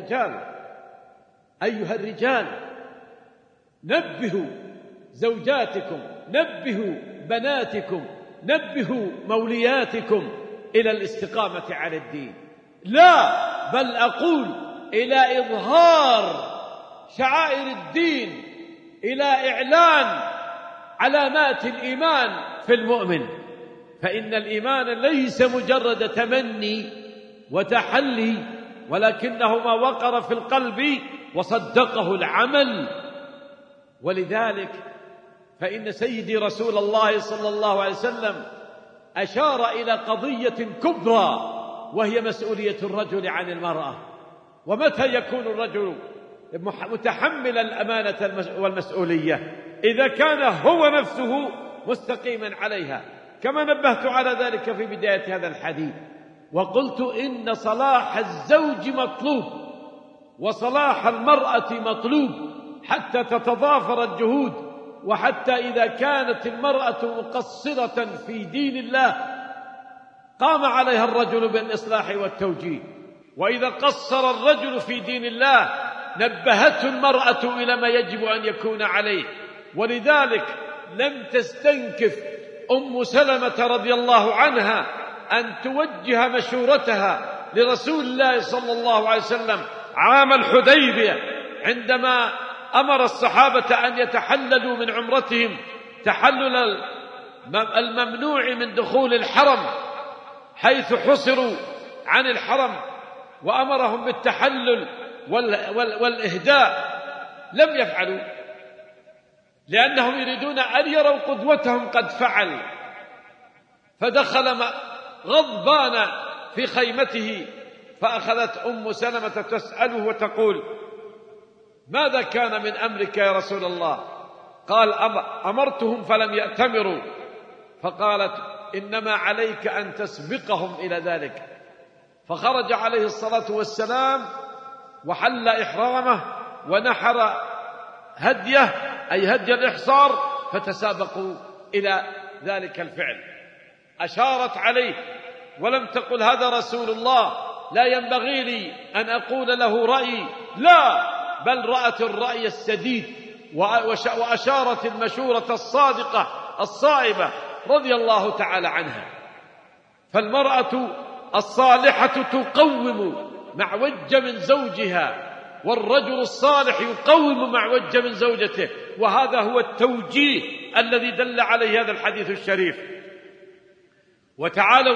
أيها الرجال نبهوا زوجاتكم، نبهوا بناتكم، نبهوا مولياتكم إلى الاستقامة على الدين، لا بل أقول إلى إظهار شعائر الدين، إلى إعلان علامات الإيمان في المؤمن. فإن الإيمان ليس مجرد تمني وتحلي، ولكنه ما وقر في القلب وصدقه العمل. ولذلك فإن سيدي رسول الله صلى الله عليه وسلم أشار إلى قضية كبرى، وهي مسؤولية الرجل عن المرأة. ومتى يكون الرجل متحمل الأمانة والمسؤولية؟ إذا كان هو نفسه مستقيما عليها، كما نبهت على ذلك في بداية هذا الحديث، وقلت إن صلاح الزوج مطلوب وصلاح المرأة مطلوب حتى تتضافر الجهود، وحتى إذا كانت المرأة مقصرة في دين الله قام عليها الرجل بالإصلاح والتوجيه. وإذا قصر الرجل في دين الله نبهته المرأة إلى ما يجب أن يكون عليه. ولذلك لم تستنكف أم سلمة رضي الله عنها أن توجه مشورتها لرسول الله صلى الله عليه وسلم عام الحديبية، عندما أمر الصحابة أن يتحللوا من عمرتهم تحلل الممنوع من دخول الحرم حيث حصروا عن الحرم، وأمرهم بالتحلل والإهداء، لم يفعلوا لأنهم يريدون أن يروا قدوتهم قد فعل. فدخل غضبان في خيمته، فأخذت أم سلمة تسأله وتقول: ماذا كان من أمرك يا رسول الله؟ قال: أمرتهم فلم يأتمروا. فقالت: إنما عليك أن تسبقهم إلى ذلك. فخرج عليه الصلاة والسلام وحل إحرامه ونحر هديه، أي هدي الإحصار، فتسابقوا إلى ذلك الفعل. أشارت عليه ولم تقل: هذا رسول الله لا ينبغي لي أن أقول له رأيي، لا، بل رأت الرأي السديد وأشارت المشورة الصادقة الصائبة رضي الله تعالى عنها. فالمرأة الصالحة تقوم معوج من زوجها، والرجل الصالح يقوم معوج من زوجته، وهذا هو التوجيه الذي دل عليه هذا الحديث الشريف. وتعالوا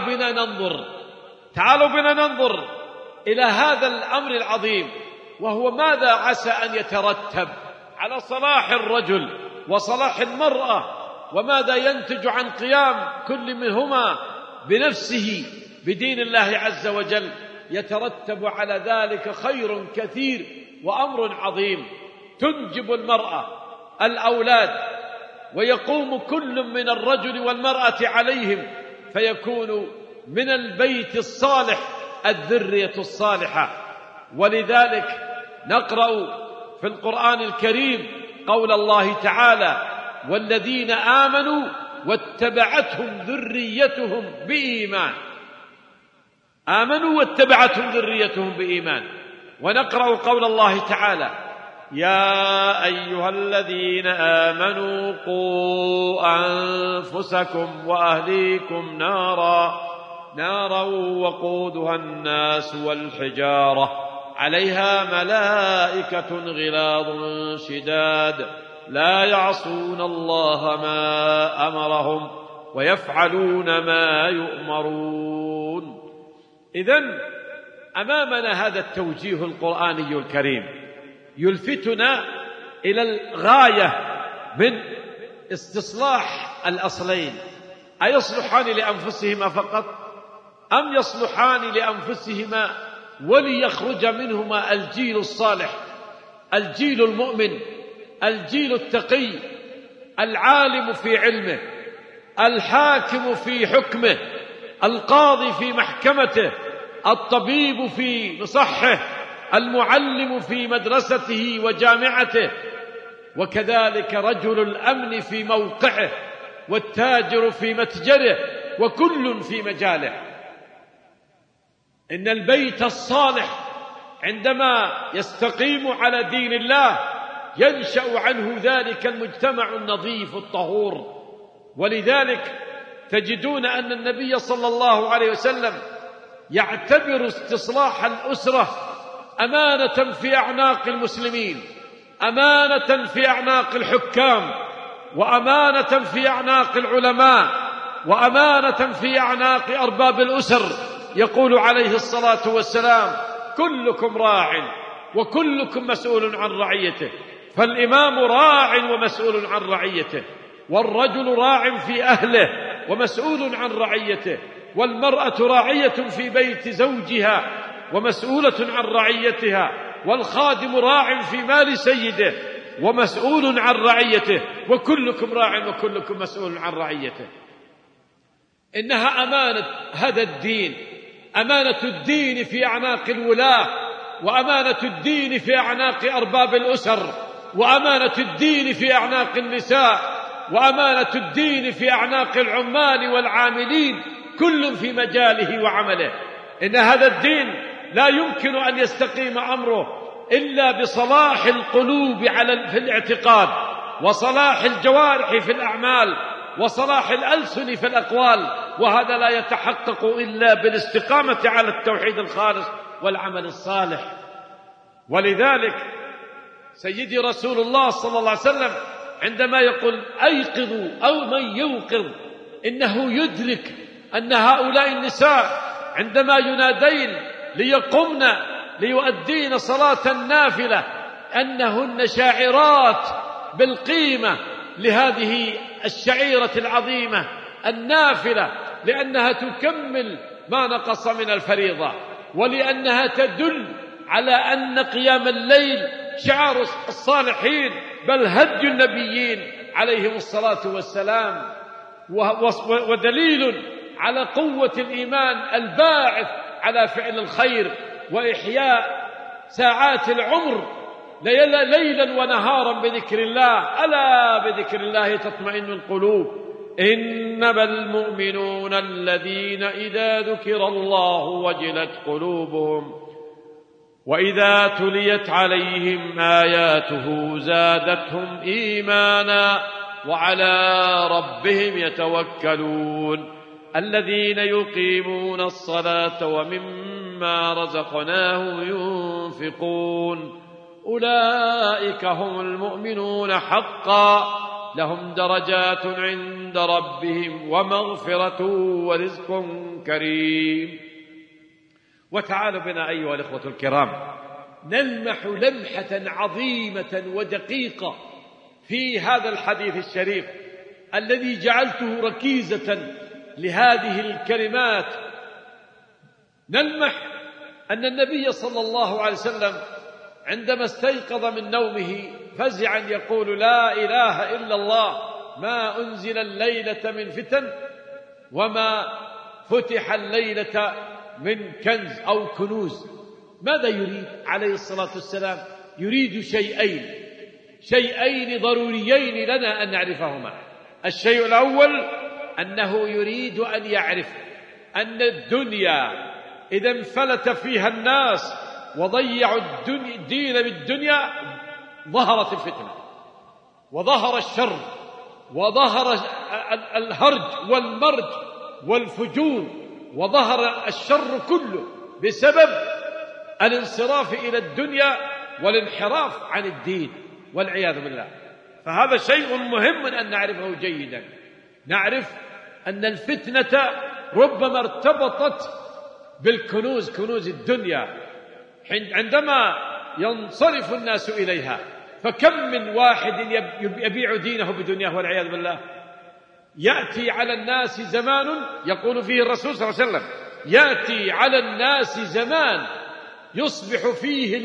بنا ننظر إلى هذا الأمر العظيم، وهو ماذا عسى أن يترتب على صلاح الرجل وصلاح المرأة، وماذا ينتج عن قيام كل منهما بنفسه بدين الله عز وجل. يترتب على ذلك خير كثير وأمر عظيم. تنجب المرأة الأولاد، ويقوم كل من الرجل والمرأة عليهم، فيكون من البيت الصالح الذرية الصالحة. ولذلك نقرأ في القرآن الكريم قول الله تعالى: والذين آمنوا واتبعتهم ذريتهم بإيمان. آمنوا واتبعتهم ذريتهم بإيمان. ونقرأ قول الله تعالى: يا أيها الذين آمنوا قوا أنفسكم وأهليكم نارا وقودها الناس والحجارة عليها ملائكة غلاظ شداد لا يعصون الله ما أمرهم ويفعلون ما يؤمرون. إذن أمامنا هذا التوجيه القرآني الكريم يلفتنا إلى الغاية من استصلاح الأصلين: أيصلحان لأنفسهما فقط، أم يصلحان لأنفسهما وليخرج منهما الجيل الصالح، الجيل المؤمن، الجيل التقي، العالم في علمه، الحاكم في حكمه، القاضي في محكمته، الطبيب في مصحه، المعلم في مدرسته وجامعته، وكذلك رجل الأمن في موقعه، والتاجر في متجره، وكل في مجاله. إن البيت الصالح عندما يستقيم على دين الله ينشأ عنه ذلك المجتمع النظيف الطهور. ولذلك تجدون أن النبي صلى الله عليه وسلم يعتبر استصلاح الأسرة أمانة في أعناق المسلمين، أمانة في أعناق الحكام، وأمانة في أعناق العلماء، وأمانة في أعناق أرباب الأسر. يقول عليه الصلاة والسلام: كلكم راع وكلكم مسؤول عن رعيته. فالإمام راع ومسؤول عن رعيته، والرجل راع في أهله ومسؤول عن رعيته، والمرأة راعية في بيت زوجها ومسؤولة عن رعيتها، والخادم راع في مال سيده ومسؤول عن رعيته، وكلكم راع وكلكم مسؤول عن رعيته. إنها أمانة هذا الدين، أمانة الدين في أعناق الولاة، وأمانة الدين في أعناق أرباب الأسر، وأمانة الدين في أعناق النساء، وأمانة الدين في أعناق العمال والعاملين، كل في مجاله وعمله. إن هذا الدين لا يمكن أن يستقيم أمره إلا بصلاح القلوب في الاعتقاد، وصلاح الجوارح في الأعمال، وصلاح الألسن في الأقوال، وهذا لا يتحقق إلا بالاستقامة على التوحيد الخالص والعمل الصالح. ولذلك سيدي رسول الله صلى الله عليه وسلم عندما يقول أيقظوا أو من يوقظ، إنه يدرك أن هؤلاء النساء عندما ينادين ليقمن ليؤدين صلاة النافلة أنهن شاعرات بالقيمة لهذه الشعيرة العظيمة النافلة، لأنها تكمل ما نقص من الفريضة، ولأنها تدل على أن قيام الليل شعار الصالحين بل هدي النبيين عليهم الصلاة والسلام، ودليل على قوة الإيمان الباعث على فعل الخير وإحياء ساعات العمر ليلا ونهارا بذكر الله. ألا بذكر الله تطمئن القلوب. إنما المؤمنون الذين إذا ذكر الله وجلت قلوبهم وإذا تليت عليهم آياته زادتهم إيمانا وعلى ربهم يتوكلون الذين يقيمون الصلاة ومما رزقناهم ينفقون أولئك هم المؤمنون حقا لهم درجات عند ربهم ومغفرة ورزق كريم. وتعالوا بنا أيها الإخوة الكرام نلمح لمحة عظيمة ودقيقة في هذا الحديث الشريف الذي جعلته ركيزة لهذه الكلمات. نلمح أن النبي صلى الله عليه وسلم عندما استيقظ من نومه فزعا يقول لا إله إلا الله ما أنزل الليلة من فتن وما فتح الليلة من كنز أو كنوز. ماذا يريد عليه الصلاة والسلام؟ يريد شيئين ضروريين لنا أن نعرفهما. الشيء الأول أنه يريد أن يعرف أن الدنيا إذا انفلت فيها الناس وضيعوا الدين بالدنيا ظهرت الفتنة وظهر الشر وظهر الهرج والمرج والفجور وظهر الشر كله بسبب الانصراف إلى الدنيا والانحراف عن الدين والعياذ بالله. فهذا شيء مهم أن نعرفه جيدا. نعرف أن الفتنة ربما ارتبطت بالكنوز، كنوز الدنيا، عندما ينصرف الناس إليها. فكم من واحد يبيع دينه بدنياه والعياذ بالله. يأتي على الناس زمان يقول فيه الرسول صلى الله عليه وسلم يأتي على الناس زمان يصبح فيه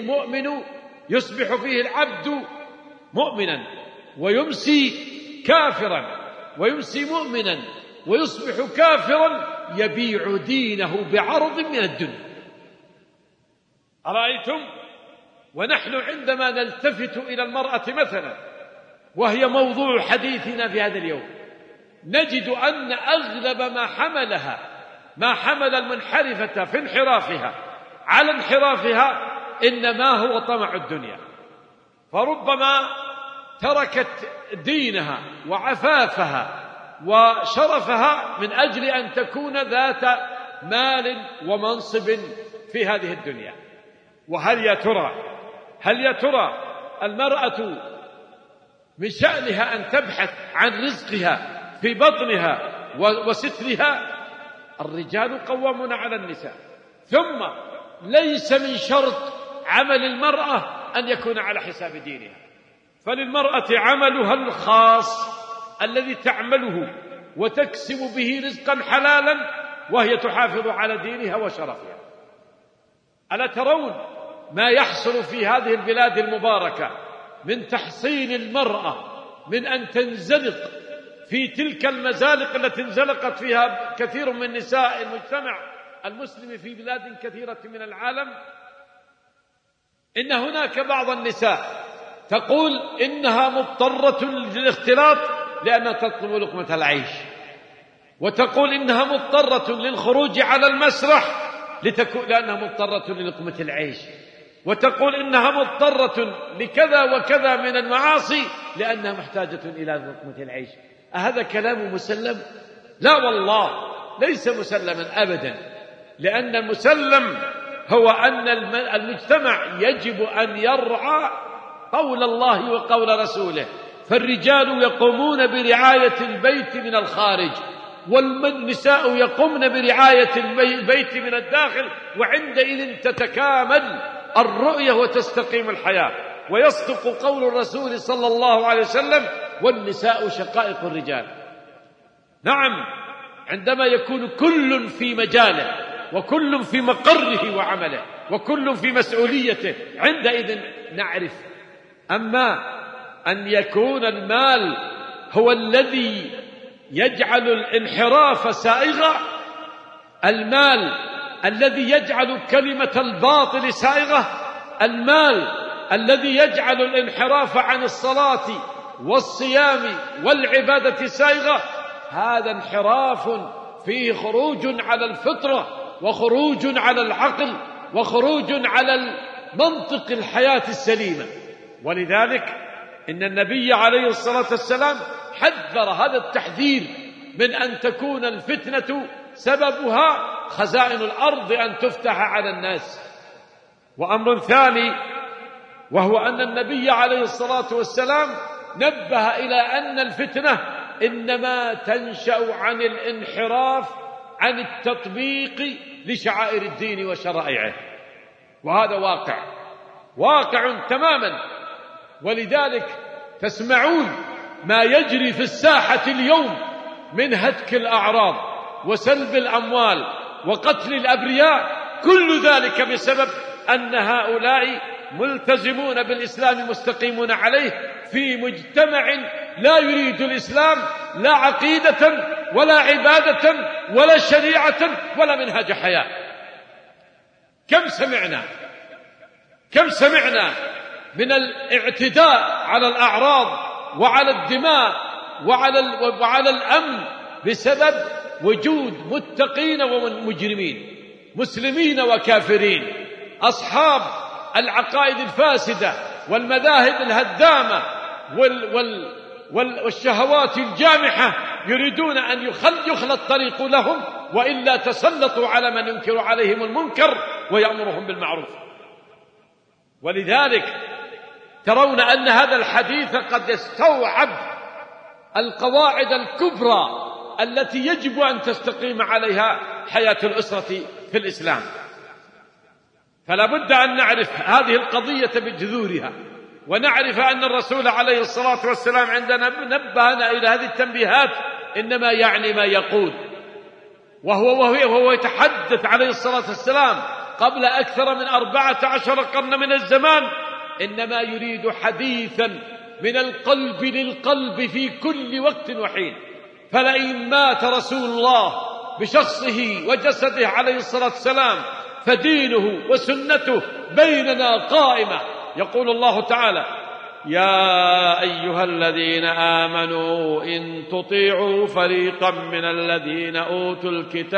العبد مؤمنا ويمسي كافرا ويمسي مؤمنا ويصبح كافرا يبيع دينه بعرض من الدنيا. أرأيتم؟ ونحن عندما نلتفت إلى المرأة مثلا وهي موضوع حديثنا في هذا اليوم نجد أن أغلب ما حمل المنحرفة في انحرافها على انحرافها إنما هو طمع الدنيا. فربما تركت دينها وعفافها وشرفها من أجل أن تكون ذات مال ومنصب في هذه الدنيا. وهل يا ترى المرأة من شأنها أن تبحث عن رزقها في بطنها وسترها؟ الرجال قوامون على النساء. ثم ليس من شرط عمل المرأة أن يكون على حساب دينها، فللمرأة عملها الخاص الذي تعمله وتكسب به رزقا حلالا وهي تحافظ على دينها وشرفها. ألا ترون ما يحصل في هذه البلاد المباركة من تحصين المرأة من أن تنزلق في تلك المزالق التي انزلقت فيها كثير من نساء المجتمع المسلم في بلاد كثيرة من العالم؟ إن هناك بعض النساء تقول إنها مضطرة للاختلاط لأنها تطلب لقمة العيش، وتقول إنها مضطرة للخروج على المسرح لأنها مضطرة للقمة العيش، وتقول إنها مضطرة لكذا وكذا من المعاصي لأنها محتاجة إلى لقمة العيش. أهذا كلام مسلم؟ لا والله، ليس مسلما أبدا، لأن المسلم هو أن المجتمع يجب أن يرعى قول الله وقول رسوله، فالرجال يقومون برعاية البيت من الخارج، والنساء يقومن برعاية البيت من الداخل، وعندئذ تتكامل الرؤية وتستقيم الحياة، ويصدق قول الرسول صلى الله عليه وسلم: والنساء شقائق الرجال. نعم، عندما يكون كل في مجاله، وكل في مقره وعمله، وكل في مسؤوليته، عندئذ نعرف. أما أن يكون المال هو الذي يجعل الانحراف سائغا، المال الذي يجعل كلمة الباطل سائغة، المال الذي يجعل الانحراف عن الصلاة والصيام والعبادة سائغة، هذا انحراف فيه خروج على الفطرة، وخروج على العقل، وخروج على منطق الحياة السليمة. ولذلك إن النبي عليه الصلاة والسلام حذر هذا التحذير من أن تكون الفتنة سببها خزائن الأرض أن تفتح على الناس. وأمر ثاني، وهو أن النبي عليه الصلاة والسلام نبه إلى أن الفتنة إنما تنشأ عن الانحراف عن التطبيق لشعائر الدين وشرائعه، وهذا واقع تماما. ولذلك تسمعون ما يجري في الساحة اليوم من هتك الأعراض وسلب الأموال وقتل الأبرياء، كل ذلك بسبب أن هؤلاء ملتزمون بالإسلام مستقيمون عليه في مجتمع لا يريد الإسلام لا عقيدة ولا عبادة ولا شريعة ولا منهج حياة. كم سمعنا من الاعتداء على الأعراض وعلى الدماء وعلى الأمن بسبب وجود متقين ومجرمين، مسلمين وكافرين، أصحاب العقائد الفاسدة والمذاهب الهدامة والشهوات الجامحة، يريدون أن يخلى الطريق لهم، وإلا تسلطوا على من ينكر عليهم المنكر ويأمرهم بالمعروف. ولذلك ترون أن هذا الحديث قد يستوعب القواعد الكبرى التي يجب أن تستقيم عليها حياة الأسرة في الإسلام. فلا بد أن نعرف هذه القضية بجذورها، ونعرف أن الرسول عليه الصلاة والسلام عندما نبهنا إلى هذه التنبيهات إنما يعني ما يقول، وهو يتحدث عليه الصلاة والسلام قبل أكثر من 14 قرن من الزمان، إنما يريد حديثا من القلب للقلب في كل وقت وحين. فلئن مات رسول الله بشخصه وجسده عليه الصلاة والسلام فدينه وسنته بيننا قائمة. يقول الله تعالى: يا أيها الذين آمنوا إن تطيعوا فريقا من الذين أوتوا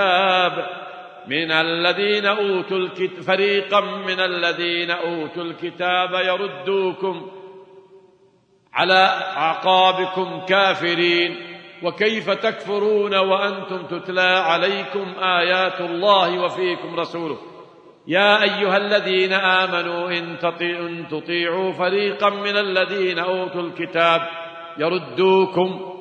الكتاب يردوكم على أعقابكم كافرين وكيف تكفرون وأنتم تتلى عليكم آيات الله وفيكم رسوله. يا أيها الذين آمنوا إن تطيعوا فريقا من الذين أوتوا الكتاب يردوكم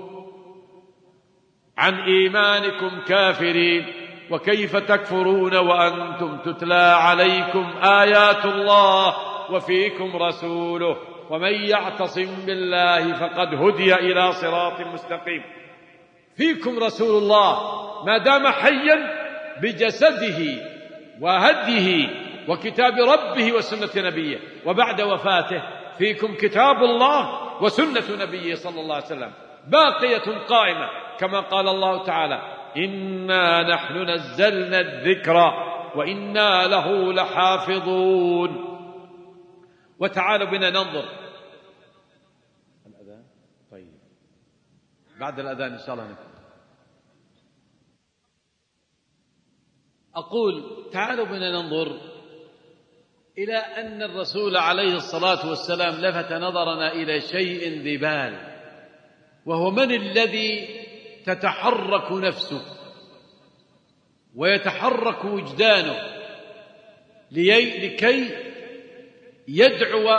عن إيمانكم كافرين وكيف تكفرون وأنتم تتلى عليكم آيات الله وفيكم رسوله ومن يعتصم بالله فقد هدي إلى صراط مستقيم. فيكم رسول الله ما دام حيا بجسده وهديه وكتاب ربه وسنة نبيه، وبعد وفاته فيكم كتاب الله وسنة نبيه صلى الله عليه وسلم باقية قائمة، كما قال الله تعالى: إنا نحن نزلنا الذكر وإنا له لحافظون. وتعالوا بنا ننظر الأذان. طيب بعد الأذان إن شاء الله نكمل. أقول تعالوا بنا ننظر إلى أن الرسول عليه الصلاة والسلام لفت نظرنا إلى شيء ذي بال، وهو من الذي تتحرك نفسه ويتحرك وجدانه لكي يدعو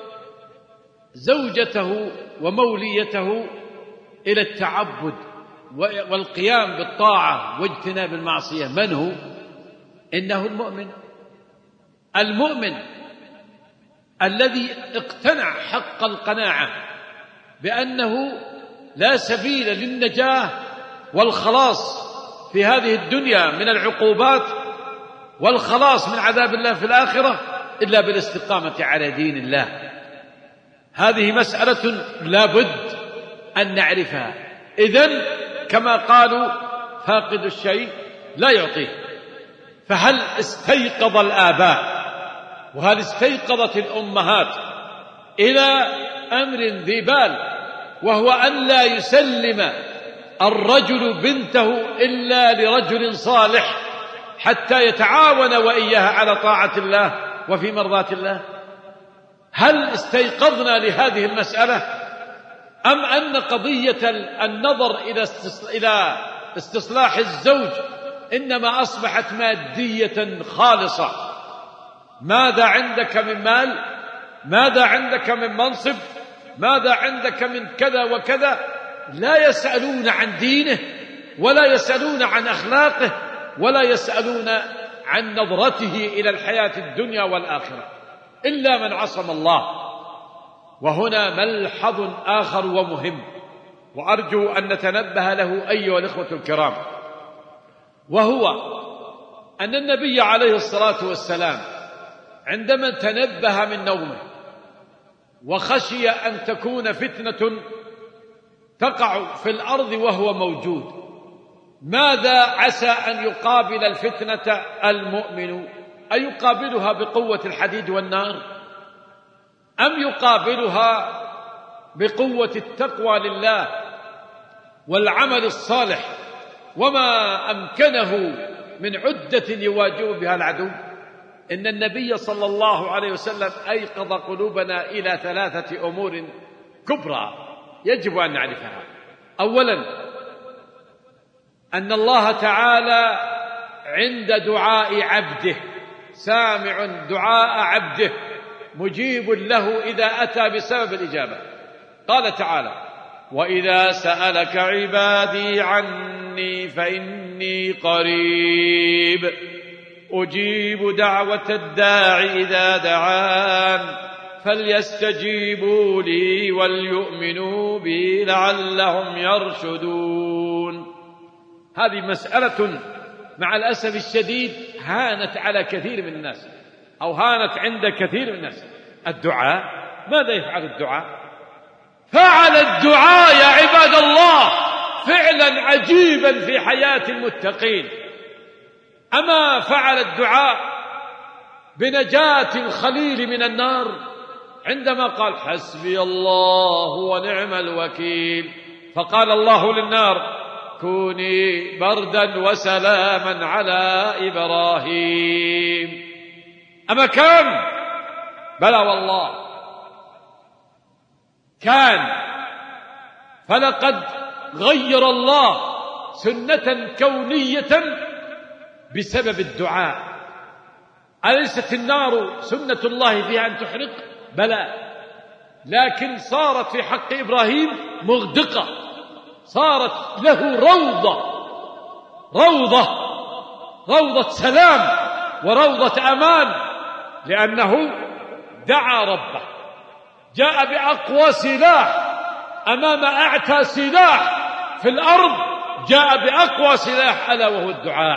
زوجته وموليته إلى التعبد والقيام بالطاعة واجتناب المعصية. من هو؟ إنه المؤمن الذي اقتنع حق القناعة بأنه لا سبيل للنجاة والخلاص في هذه الدنيا من العقوبات والخلاص من عذاب الله في الآخرة إلا بالاستقامة على دين الله. هذه مسألة لا بد أن نعرفها. إذن كما قالوا فاقد الشيء لا يعطيه. فهل استيقظ الآباء وهل استيقظت الأمهات إلى أمر ذي بال، وهو أن لا يسلم الرجل بنته إلا لرجل صالح حتى يتعاون وإياها على طاعة الله وفي مرضاة الله؟ هل استيقظنا لهذه المسألة، أم أن قضية النظر إلى استصلاح الزوج إنما أصبحت مادية خالصة؟ ماذا عندك من مال؟ ماذا عندك من منصب؟ ماذا عندك من كذا وكذا؟ لا يسألون عن دينه ولا يسألون عن أخلاقه ولا يسألون عن نظرته إلى الحياة الدنيا والآخرة إلا من عصم الله. وهنا ملحظ آخر ومهم وأرجو أن نتنبه له أيها الإخوة الكرام، وهو أن النبي عليه الصلاة والسلام عندما تنبه من نومه وخشي أن تكون فتنة تقع في الأرض وهو موجود، ماذا عسى أن يقابل الفتنة المؤمن؟ أيقابلها بقوة الحديد والنار، أم يقابلها بقوة التقوى لله والعمل الصالح وما أمكنه من عدة يواجه بها العدو؟ إن النبي صلى الله عليه وسلم أيقظ قلوبنا إلى 3 أمور كبرى يجب أن نعرفها. أولا، أن الله تعالى عند دعاء عبده سامع دعاء عبده مجيب له إذا أتى بسبب الإجابة. قال تعالى: وإذا سألك عبادي عني فإني قريب أجيب دعوة الداع إذا دعان فليستجيبوا لي وليؤمنوا بي لعلهم يرشدون. هذه مسألة مع الأسف الشديد هانت على كثير من الناس، أو هانت عند كثير من الناس. الدعاء، ماذا يفعل الدعاء؟ فعل الدعاء يا عباد الله فعلا عجيبا في حياة المتقين. أما فعل الدعاء بنجاة الخليل من النار عندما قال: حسبي الله ونعم الوكيل، فقال الله للنار: كوني بردا وسلاما على إبراهيم. أما كان؟ بلى والله كان. فلقد غير الله سنة كونية بسبب الدعاء. أليست النار سنة الله فيها أن تحرق؟ بلى، لكن صارت في حق إبراهيم مغدقة، صارت له روضة سلام وروضة أمان، لأنه دعا ربه، جاء بأقوى سلاح أمام أعتى سلاح في الأرض، جاء بأقوى سلاح ألا وهو الدعاء.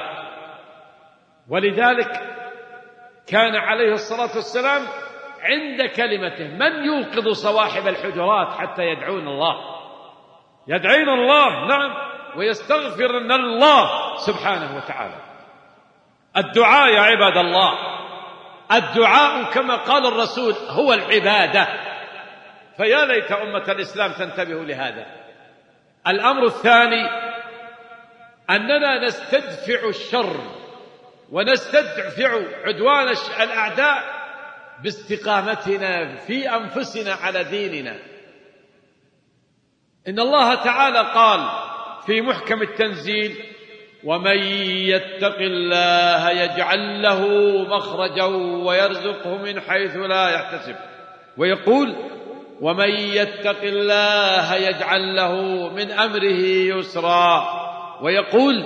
ولذلك كان عليه الصلاة والسلام عند كلمته من يوقظ صواحب الحجرات حتى يدعون الله، يدعين الله، نعم، ويستغفرن الله سبحانه وتعالى. الدعاء يا عباد الله، الدعاء كما قال الرسول هو العبادة، فيا ليت أمة الإسلام تنتبه لهذا. الأمر الثاني أننا نستدفع الشر ونستدفع عدوان الأعداء باستقامتنا في أنفسنا على ديننا. إن الله تعالى قال في محكم التنزيل: ومن يتق الله يجعل له مخرجا ويرزقه من حيث لا يحتسب. ويقول: ومن يتق الله يجعل له من أمره يسرا. ويقول: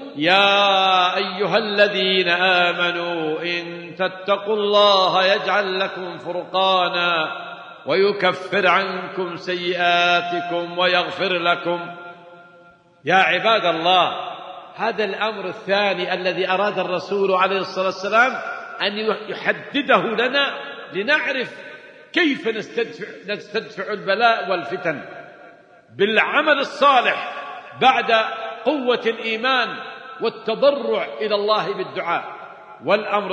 يا أيها الذين آمنوا إن تتقوا الله يجعل لكم فرقانا ويكفر عنكم سيئاتكم ويغفر لكم. يا عباد الله، هذا الأمر الثاني الذي أراد الرسول عليه الصلاة والسلام أن يحدده لنا لنعرف كيف نستدفع البلاء والفتن بالعمل الصالح بعد قوة الإيمان والتضرع إلى الله بالدعاء. والأمر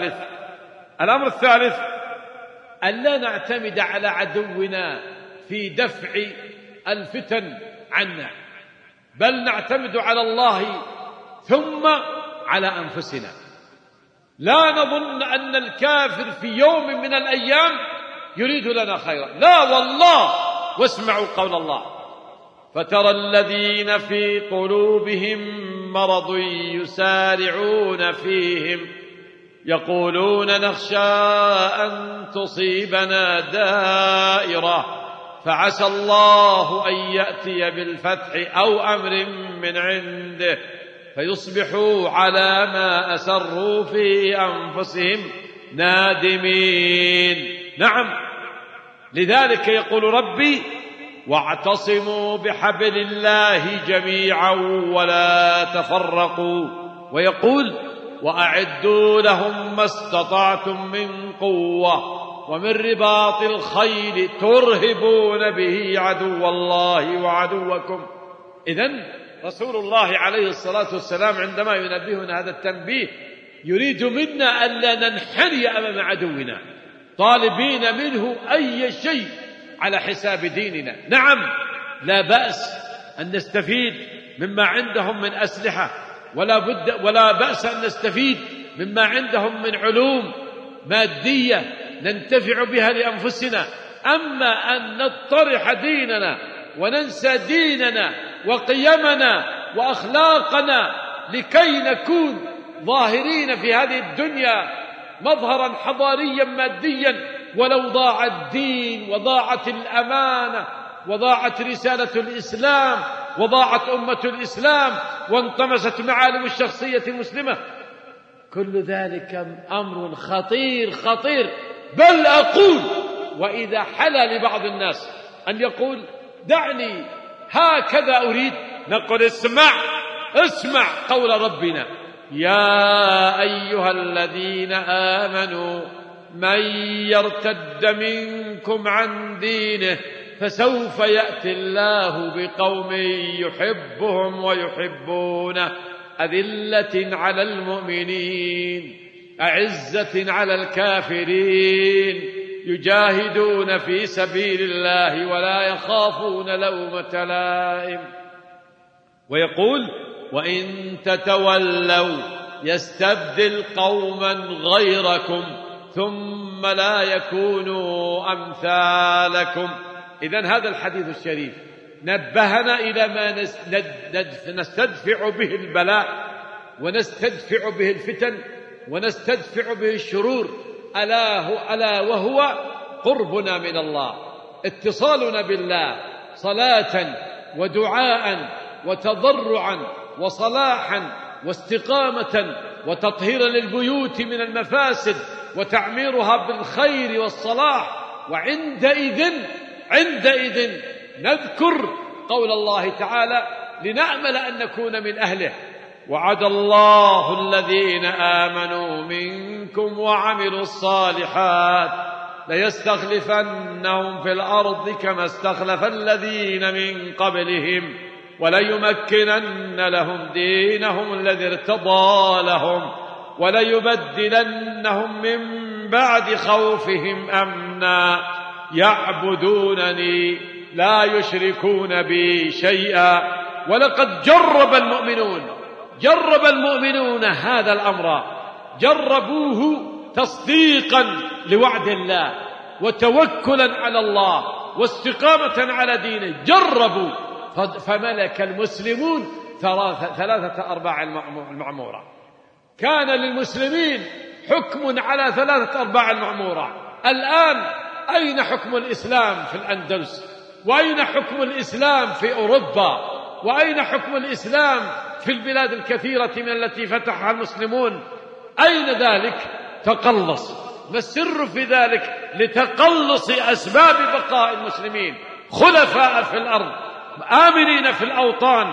الثالث أن لا نعتمد على عدونا في دفع الفتن عنا، بل نعتمد على الله ثم على أنفسنا. لا نظن أن الكافر في يوم من الأيام يريد لنا خيرا، لا والله. واسمعوا قول الله: فترى الذين في قلوبهم مرض يسارعون فيهم يقولون نخشى أن تصيبنا دائرة فعسى الله أن يأتي بالفتح أو أمر من عنده فيصبحوا على ما أسروا في أنفسهم نادمين. نعم، لذلك يقول ربي: واعتصموا بحبل الله جميعا ولا تفرقوا. ويقول: وأعدوا لهم ما استطعتم من قوة ومن رباط الخيل ترهبون به عدو الله وعدوكم. إذن رسول الله عليه الصلاة والسلام عندما ينبهنا هذا التنبيه يريد منا ألا ننحني أمام عدونا طالبين منه أي شيء على حساب ديننا. نعم، لا بأس أن نستفيد مما عندهم من أسلحة، ولا بأس أن نستفيد مما عندهم من علوم مادية ننتفع بها لأنفسنا. أما أن نطرح ديننا وننسى ديننا وقيمنا وأخلاقنا لكي نكون ظاهرين في هذه الدنيا مظهرا حضاريا ماديا، ولو ضاع الدين وضاعت الأمانة وضاعت رسالة الإسلام وضاعت أمة الإسلام وانطمست معالم الشخصية المسلمة، كل ذلك أمر خطير خطير. بل أقول: وإذا حل لبعض الناس أن يقول دعني هكذا أريد، نقول: اسمع قول ربنا: يا أيها الذين آمنوا من يرتد منكم عن دينه فسوف يأتي الله بقوم يحبهم ويحبونه أذلة على المؤمنين أعزة على الكافرين يجاهدون في سبيل الله ولا يخافون لومة لائم. ويقول: وإن تتولوا يستبدل قوما غيركم ثم لا يكونوا أمثالكم. إذن هذا الحديث الشريف نبهنا إلى ما نستدفع به البلاء ونستدفع به الفتن ونستدفع به الشرور، ألا وهو قربنا من الله، اتصالنا بالله صلاة ودعاء وتضرعا وصلاحا واستقامة وتطهيرا للبيوت من المفاسد وتعميرها بالخير والصلاح. وعندئذ نذكر قول الله تعالى لنأمل أن نكون من أهله: وعد الله الذين آمنوا منكم وعملوا الصالحات ليستخلفنهم في الأرض كما استخلف الذين من قبلهم وليمكنن لهم دينهم الذي ارتضى لهم وليبدلنهم من بعد خوفهم أمنا يعبدونني لا يشركون بي شيئا. ولقد جرب المؤمنون هذا الأمر جربوه تصديقا لوعد الله وتوكلا على الله واستقامة على دينه، جربوا فملك المسلمون 3/4 المعمورة. كان للمسلمين حكم على 3/4 المعمورة. الآن أين حكم الإسلام في الأندلس؟ وأين حكم الإسلام في أوروبا؟ وأين حكم الإسلام في البلاد الكثيرة من التي فتحها المسلمون؟ أين ذلك؟ تقلص. ما السر في ذلك؟ لتقلص أسباب بقاء المسلمين خلفاء في الأرض، آمنين في الأوطان،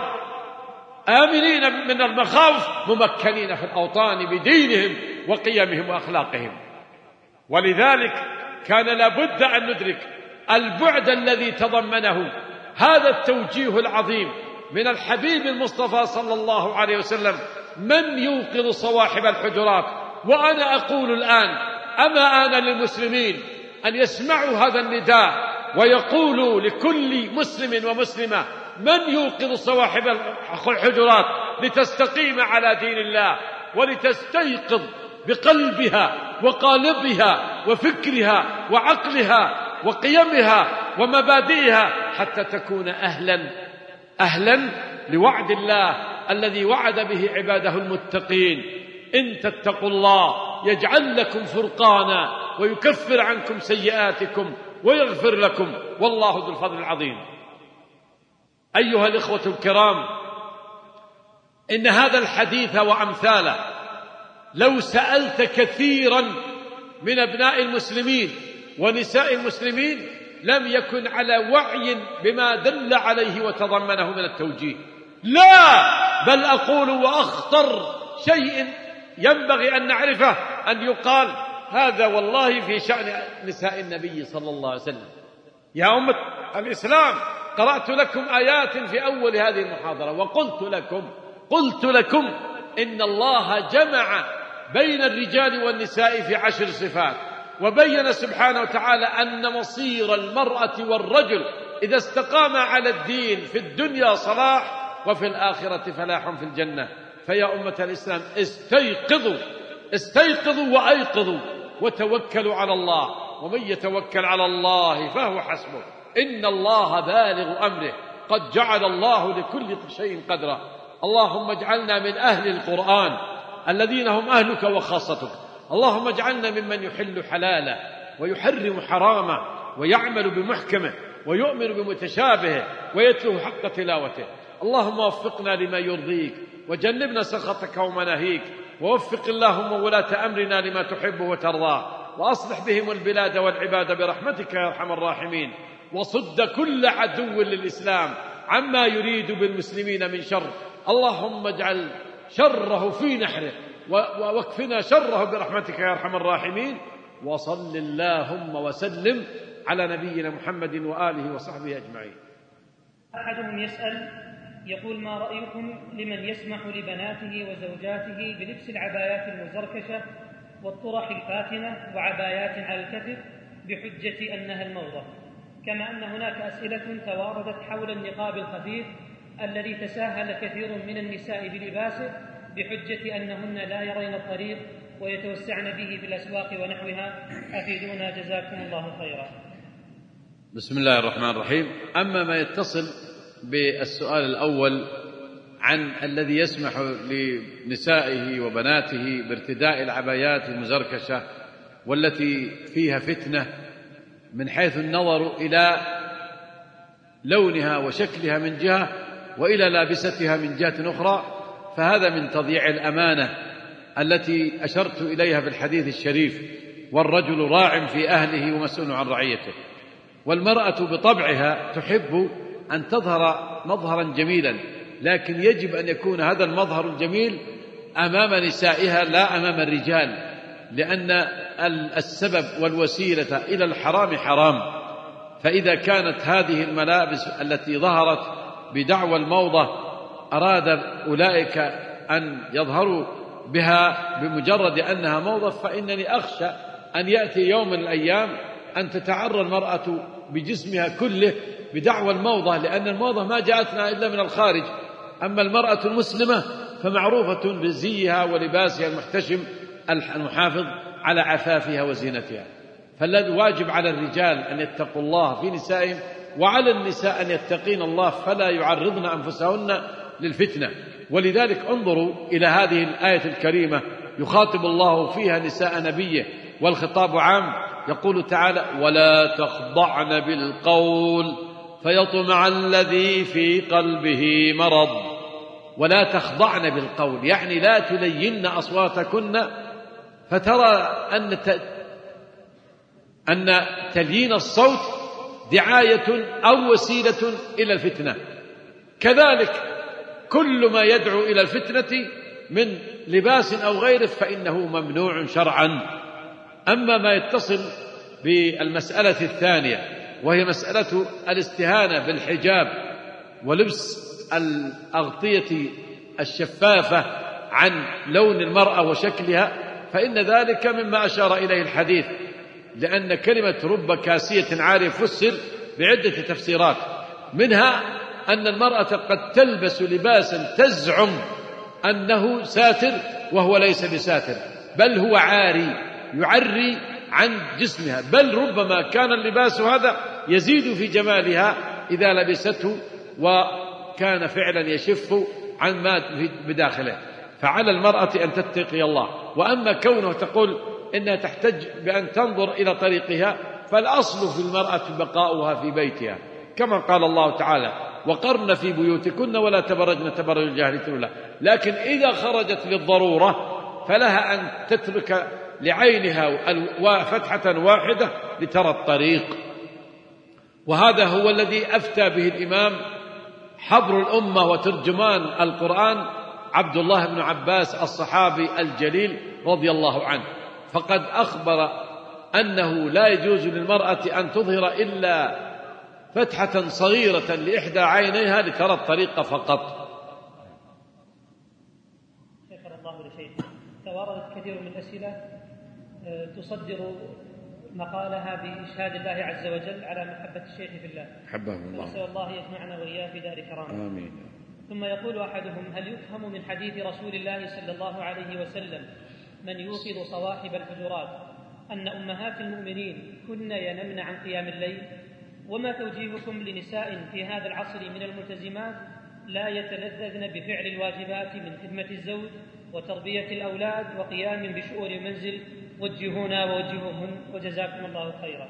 آمنين من المخاوف، ممكنين في الأوطان بدينهم وقيمهم وأخلاقهم. ولذلك كان لابد أن ندرك البعد الذي تضمنه هذا التوجيه العظيم من الحبيب المصطفى صلى الله عليه وسلم: من يوقظ صواحب الحجرات. وأنا أقول الآن: أما آن للمسلمين أن يسمعوا هذا النداء ويقولوا لكل مسلم ومسلمة: من يوقظ صواحب الحجرات لتستقيم على دين الله ولتستيقظ بقلبها وقالبها وفكرها وعقلها وقيمها ومبادئها حتى تكون أهلا لوعد الله الذي وعد به عباده المتقين: إن تتقوا الله يجعل لكم فرقانا ويكفر عنكم سيئاتكم ويغفر لكم والله ذو الفضل العظيم. أيها الإخوة الكرام، إن هذا الحديث وأمثاله لو سألت كثيرا من أبناء المسلمين ونساء المسلمين لم يكن على وعي بما دل عليه وتضمنه من التوجيه. لا، بل أقول وأخطر شيء ينبغي أن نعرفه أن يقال: هذا والله في شأن نساء النبي صلى الله عليه وسلم. يا أمة الإسلام، قرأت لكم آيات في أول هذه المحاضرة وقلت لكم إن الله جمع بين الرجال والنساء في 10 صفات، وبين سبحانه وتعالى أن مصير المرأة والرجل إذا استقام على الدين في الدنيا صلاح وفي الآخرة فلاح في الجنة. فيا أمة الإسلام، استيقظوا وأيقظوا وتوكلوا على الله، ومن يتوكل على الله فهو حسبه، إن الله بالغ أمره، قد جعل الله لكل شيء قدرا. اللهم اجعلنا من أهل القرآن الذين هم أهلك وخاصتك. اللهم اجعلنا ممن يحل حلاله ويحرم حرامه ويعمل بمحكمه ويؤمن بمتشابهه ويتلو حق تلاوته. اللهم وفقنا لما يرضيك وجنبنا سخطك ومناهيك، ووفق اللهم ولاة أمرنا لما تحبه وترضاه، وأصلح بهم البلاد والعباد برحمتك يا أرحم الراحمين، وصد كل عدو للإسلام عما يريد بالمسلمين من شر. اللهم اجعل شره في نحره واكفنا شره برحمتك يا أرحم الراحمين. وصل اللهم وسلم على نبينا محمد وآله وصحبه أجمعين. أحدهم يسأل يقول: ما رأيكم لمن يسمح لبناته وزوجاته بلبس العبايات المزركشة والطرح الفاتنة وعبايات على الكتف بحجة أنها الموضة، كما أن هناك أسئلة تواردت حول النقاب الخفيف الذي تساهل كثير من النساء بلباسه بحجة أنهن لا يرين الطريق ويتوسعن به في الأسواق ونحوها، أفيدونا جزاكم الله خيرا. بسم الله الرحمن الرحيم. أما ما يتصل بالسؤال الأول عن الذي يسمح لنسائه وبناته بارتداء العبايات المزركشة والتي فيها فتنة من حيث النظر إلى لونها وشكلها من جهة وإلى لابستها من جهة أخرى، فهذا من تضييع الأمانة التي أشرت إليها في الحديث الشريف: والرجل راع في أهله ومسؤول عن رعيته. والمرأة بطبعها تحب أن تظهر مظهرا جميلا، لكن يجب أن يكون هذا المظهر الجميل أمام نسائها لا أمام الرجال، لأن السبب والوسيلة إلى الحرام حرام. فإذا كانت هذه الملابس التي ظهرت بدعوى الموضة أراد أولئك أن يظهروا بها بمجرد أنها موضة، فإنني أخشى أن يأتي يوم من الأيام أن تتعرى المرأة بجسمها كله بدعوى الموضة، لأن الموضة ما جاءتنا إلا من الخارج. أما المرأة المسلمة فمعروفة بزيها ولباسها المحتشم المحافظ على عفافها وزينتها. فالذي واجب على الرجال أن يتقوا الله في نسائهم، وعلى النساء أن يتقين الله فلا يعرضن أنفسهن للفتنة. ولذلك انظروا إلى هذه الآية الكريمة يخاطب الله فيها نساء نبيه والخطاب عام. يقول تعالى: ولا تخضعن بالقول فيطمع الذي في قلبه مرض. ولا تخضعن بالقول يعني لا تلين أصواتكن، فترى أن تليين الصوت دعاية أو وسيلة إلى الفتنة. كذلك كل ما يدعو إلى الفتنة من لباس أو غيره فإنه ممنوع شرعا. أما ما يتصل بالمسألة الثانية وهي مسألة الاستهانة بالحجاب ولبس الأغطية الشفافة عن لون المرأة وشكلها، فإن ذلك مما أشار إليه الحديث، لأن كلمة رب كاسية عارية فسر بعدة تفسيرات، منها أن المرأة قد تلبس لباسا تزعم أنه ساتر وهو ليس بساتر، بل هو عاري يعري عن جسمها، بل ربما كان اللباس هذا يزيد في جمالها إذا لبسته وكان فعلا يشف عن ما بداخله. فعلى المرأة أن تتقي الله. وأما كونه تقول إنها تحتج بأن تنظر إلى طريقها، فالأصل في المرأة بقاؤها في بيتها، كما قال الله تعالى: وقرن في بيوتكن ولا تبرجن تبرج الجاهلية الأولى. لكن إذا خرجت للضرورة فلها أن تترك لعينها فتحة واحدة لترى الطريق. وهذا هو الذي أفتى به الإمام حبر الأمة وترجمان القرآن عبد الله بن عباس الصحابي الجليل رضي الله عنه، فقد أخبر أنه لا يجوز للمرأة أن تظهر إلا فتحة صغيرة لإحدى عينيها لترى الطريق فقط. شكر الله لشيخ. تواردت كثير من الأسئلة تصدر مقالها بإشهاد الله عز وجل على محبة الشيخ في الله، حبه الله، نسأل الله يجمعنا وإياه في دار كرامة. آمين. ثم يقول أحدهم: هل يفهم من حديث رسول الله صلى الله عليه وسلم من يوقظ صواحب الحجرات أن أمهات المؤمنين كن ينمن عن قيام الليل؟ وما توجيهكم لنساء في هذا العصر من الملتزمات لا يتلذذن بفعل الواجبات من خدمة الزوج وتربية الأولاد وقيام بشؤون المنزل؟ وجهونا ووجهوهن وجزاكم الله خيرا.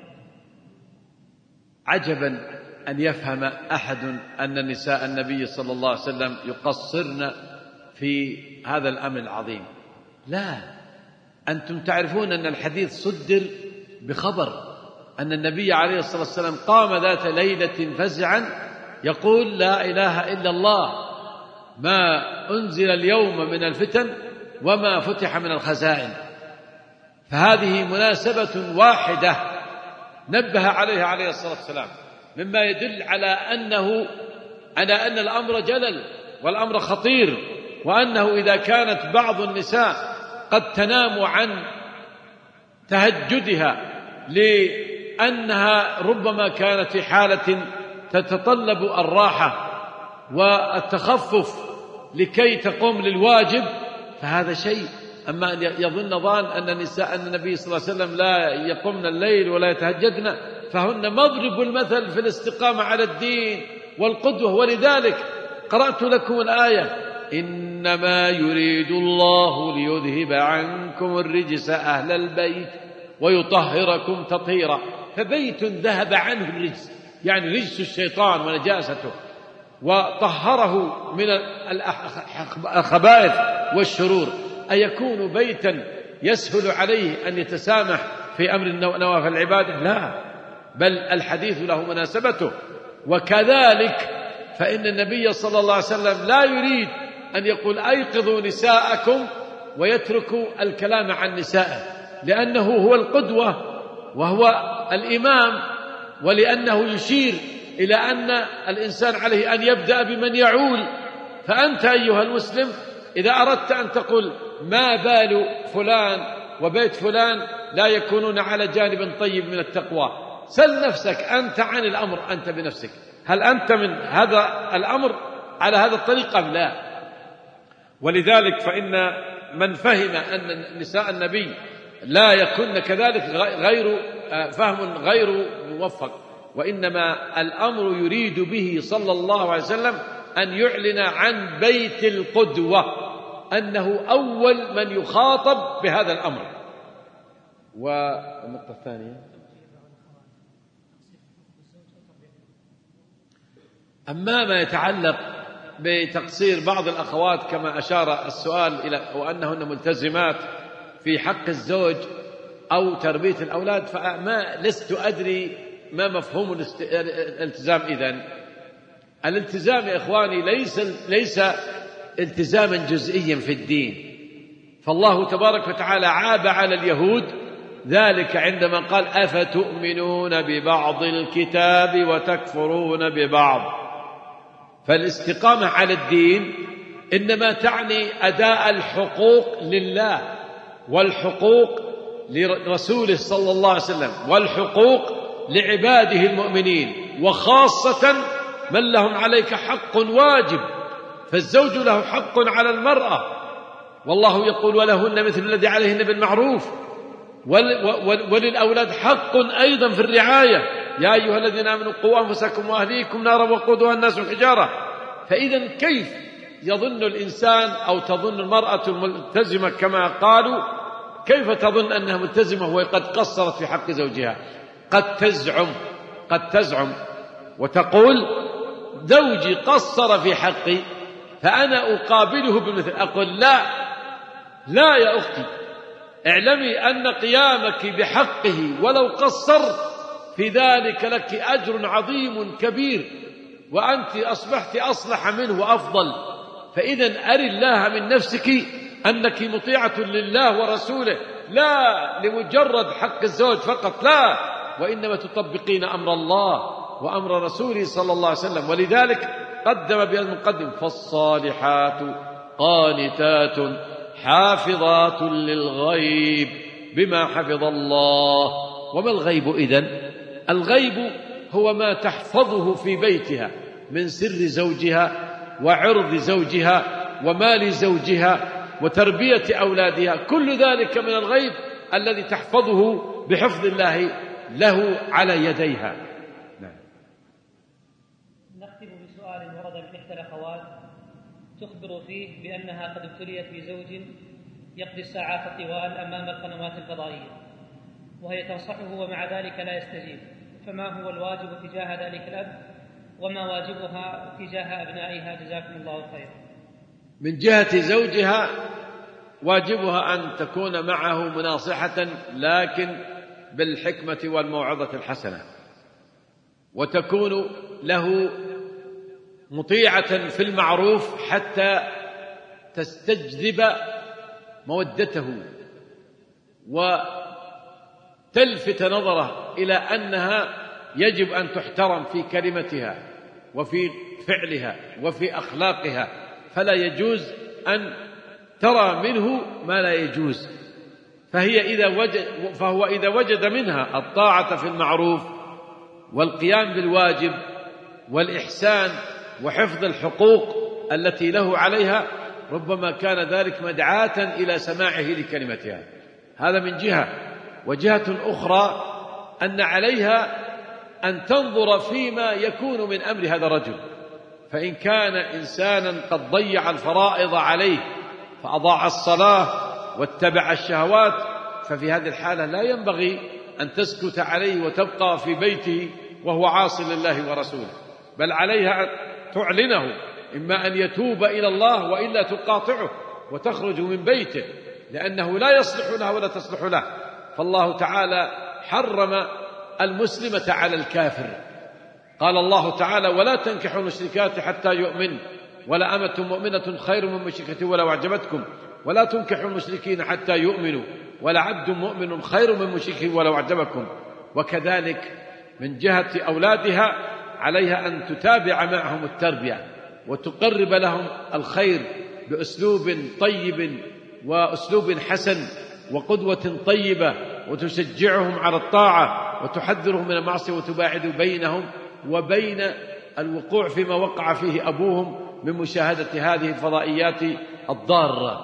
عجبا أن يفهم أحد أن نساء النبي صلى الله عليه وسلم يقصرن في هذا الأمر العظيم. لا، أنتم تعرفون أن الحديث صدر بخبر أن النبي عليه الصلاة والسلام قام ذات ليلة فزعا يقول: لا إله إلا الله، ما أنزل اليوم من الفتن وما فتح من الخزائن. فهذه مناسبة واحدة نبه عليها عليه الصلاة والسلام، مما يدل على أن الأمر جلل والأمر خطير، وأنه إذا كانت بعض النساء قد تنام عن تهجدها لأنها ربما كانت في حالة تتطلب الراحة والتخفف لكي تقوم للواجب، فهذا شيء. أما أن يظن ظان أن النبي صلى الله عليه وسلم لا يقومن الليل ولا يتهجدن، فهن مضرب المثل في الاستقامة على الدين والقدوة. ولذلك قرأت لكم الآية: إنما يريد الله ليذهب عنكم الرجس أهل البيت ويطهركم تطهيرا. فبيت ذهب عنه الرجس يعني رجس الشيطان ونجاسته، وطهره من الخبائث والشرور، أيكون بيتا يسهل عليه أن يتسامح في أمر نوافل العبادة؟ لا، بل الحديث له مناسبته. وكذلك فإن النبي صلى الله عليه وسلم لا يريد أن يقول: أيقظوا نساءكم ويتركوا الكلام عن نسائه، لأنه هو القدوة وهو الإمام، ولأنه يشير إلى أن الإنسان عليه أن يبدأ بمن يعول. فأنت أيها المسلم إذا أردت أن تقول ما بال فلان وبيت فلان لا يكونون على جانب طيب من التقوى، سل نفسك أنت عن الأمر، أنت بنفسك، هل أنت من هذا الأمر على هذا الطريق أم لا؟ ولذلك فإن من فهم أن نساء النبي لا يكن كذلك غير فهم غير موفق، وإنما الأمر يريد به صلى الله عليه وسلم أن يعلن عن بيت القدوة أنه أول من يخاطب بهذا الأمر. والنقطة الثانية أما ما يتعلق بتقصير بعض الأخوات كما أشار السؤال إلى وأنهن ملتزمات في حق الزوج أو تربية الأولاد، فما لست أدري ما مفهوم الالتزام. إذن الالتزام يا إخواني ليس التزاما جزئيا في الدين، فالله تبارك وتعالى عاب على اليهود ذلك عندما قال أفتؤمنون ببعض الكتاب وتكفرون ببعض. فالاستقامة على الدين إنما تعني أداء الحقوق لله والحقوق لرسوله صلى الله عليه وسلم والحقوق لعباده المؤمنين، وخاصة من لهم عليك حق واجب، فالزوج له حق على المرأة، والله يقول ولهن مثل الذي عليهن بالمعروف، وللأولاد حق أيضا في الرعاية، يا أيها الذين آمنوا قوا أنفسكم وأهليكم نارا وقودها الناس والحجارة. فإذا كيف يظن الإنسان أو تظن المرأة الملتزمة كما قالوا، كيف تظن أنها ملتزمة وهي قد قصرت في حق زوجها؟ قد تزعم وتقول زوجي قصر في حقي فأنا أقابله بالمثل. أقول لا يا أختي، اعلمي أن قيامك بحقه ولو قصر في ذلك لك أجر عظيم كبير، وأنت أصبحت أصلح منه وأفضل. فإذا أري الله من نفسك أنك مطيعة لله ورسوله، لا لمجرد حق الزوج فقط، لا، وإنما تطبقين أمر الله وأمر رسوله صلى الله عليه وسلم. ولذلك قدم بهذا المقدم فالصالحات قانتات حافظات للغيب بما حفظ الله. وما الغيب إذن؟ الغيب هو ما تحفظه في بيتها من سر زوجها وعرض زوجها ومال زوجها وتربية أولادها، كل ذلك من الغيب الذي تحفظه بحفظ الله له على يديها. نختم بسؤال ورد من إحدى الأخوات تخبر فيه بأنها قد ابتليت بزوج يقضي الساعات الطوال أمام القنوات الفضائية، وهي تنصحه ومع ذلك لا يستجيب، فما هو الواجب تجاه ذلك الأب وما واجبها تجاه أبنائها؟ جزاكم الله خيرا. من جهة زوجها واجبها أن تكون معه مناصحة لكن بالحكمة والموعظة الحسنة، وتكون له مطيعة في المعروف حتى تستجذب مودته وتلفت نظره إلى أنها يجب أن تحترم في كلمتها وفي فعلها وفي أخلاقها، فلا يجوز أن ترى منه ما لا يجوز. فهو إذا وجد منها الطاعة في المعروف والقيام بالواجب والإحسان وحفظ الحقوق التي له عليها، ربما كان ذلك مدعاة إلى سماعه لكلمتها. هذا من جهة. وجهة أخرى أن عليها أن تنظر فيما يكون من أمر هذا الرجل، فإن كان إنسانا قد ضيع الفرائض عليه فأضاع الصلاة واتبع الشهوات، ففي هذه الحالة لا ينبغي أن تسكت عليه وتبقى في بيته وهو عاصي لله ورسوله، بل عليها أن تعلنه، إما أن يتوب إلى الله وإلا تقاطعه وتخرج من بيته، لأنه لا يصلح لها ولا تصلح له. فالله تعالى حرم المسلمة على الكافر. قال الله تعالى ولا تنكحوا المشركات حتى يؤمن ولا أمة مؤمنة خير من مشركة ولو أعجبتكم ولا تنكحوا المشركين حتى يؤمنوا ولا عبد مؤمن خير من مشرك ولو أعجبكم. وكذلك من جهة أولادها عليها أن تتابع معهم التربية وتقرب لهم الخير بأسلوب طيب وأسلوب حسن وقدوة طيبة، وتشجعهم على الطاعة وتحذرهم من المعصية وتباعد بينهم وبين الوقوع فيما وقع فيه أبوهم من مشاهدة هذه الفضائيات الضارة.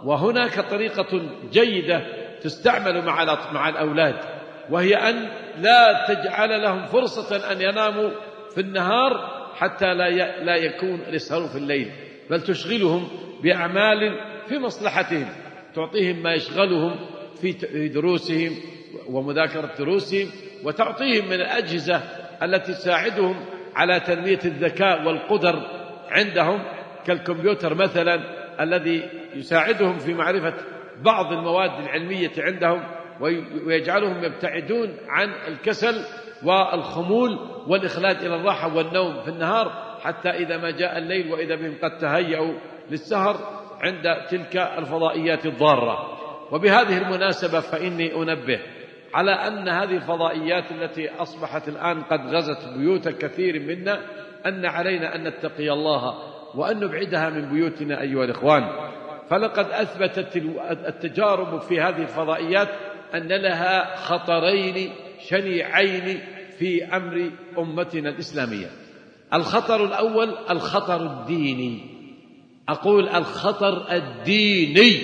وهناك طريقة جيدة تستعمل مع الأولاد، وهي أن لا تجعل لهم فرصة أن يناموا في النهار حتى لا يكون يسهروا في الليل، بل تشغلهم بأعمال في مصلحتهم، تعطيهم ما يشغلهم في دروسهم ومذاكرة دروسهم، وتعطيهم من الأجهزة التي تساعدهم على تنمية الذكاء والقدر عندهم، كالكمبيوتر مثلا الذي يساعدهم في معرفة بعض المواد العلمية عندهم، ويجعلهم يبتعدون عن الكسل والخمول والإخلاد إلى الراحة والنوم في النهار، حتى إذا ما جاء الليل وإذا بهم قد تهيأوا للسهر عند تلك الفضائيات الضارة. وبهذه المناسبة فإني أنبه على أن هذه الفضائيات التي أصبحت الآن قد غزت بيوت كثير منا، أن علينا أن نتقي الله وأن نبعدها من بيوتنا أيها الإخوان. فلقد أثبتت التجارب في هذه الفضائيات أن لها خطرين شنيعين في أمر أمتنا الإسلامية. الخطر الأول الخطر الديني، أقول الخطر الديني،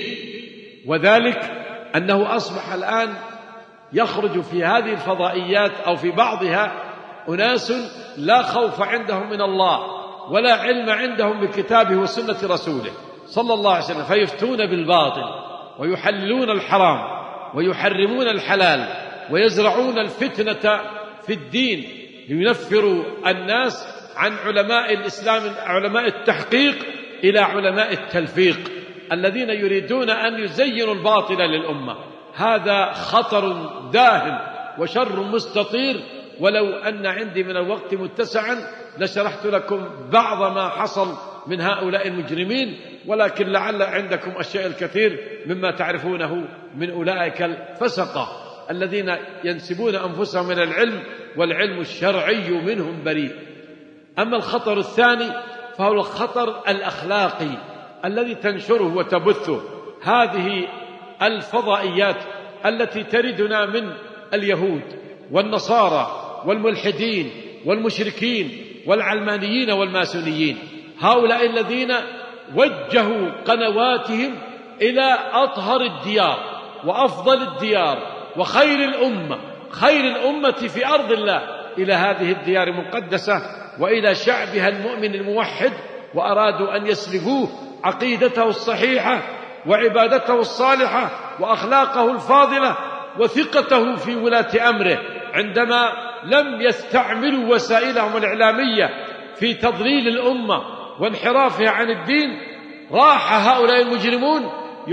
وذلك أنه أصبح الآن يخرج في هذه الفضائيات أو في بعضها أناس لا خوف عندهم من الله ولا علم عندهم بكتابه وسنة رسوله صلى الله عليه وسلم، فيفتون بالباطل ويحللون الحرام ويحرمون الحلال ويزرعون الفتنة في الدين لينفروا الناس عن علماء الإسلام، علماء التحقيق، إلى علماء التلفيق الذين يريدون أن يزينوا الباطل للأمة. هذا خطر داهم وشر مستطير، ولو أن عندي من الوقت متسعا لشرحت لكم بعض ما حصل من هؤلاء المجرمين، ولكن لعل عندكم أشياء الكثير مما تعرفونه من أولئك الفسقة الذين ينسبون أنفسهم إلى العلم والعلم الشرعي منهم بريء. أما الخطر الثاني فهو الخطر الأخلاقي الذي تنشره وتبثه هذه الفضائيات التي تردنا من اليهود والنصارى والملحدين والمشركين والعلمانيين والماسونيين، هؤلاء الذين وجهوا قنواتهم إلى أطهر الديار وأفضل الديار وخير الأمة، خير الأمة في أرض الله، إلى هذه الديار المقدسة وإلى شعبها المؤمن الموحد، وأرادوا أن يسلبوه عقيدته الصحيحة وعبادته الصالحة وأخلاقه الفاضلة وثقته في ولاة أمره، عندما لم يستعملوا وسائلهم الإعلامية في تضليل الأمة وانحرافها عن الدين. راح هؤلاء المجرمون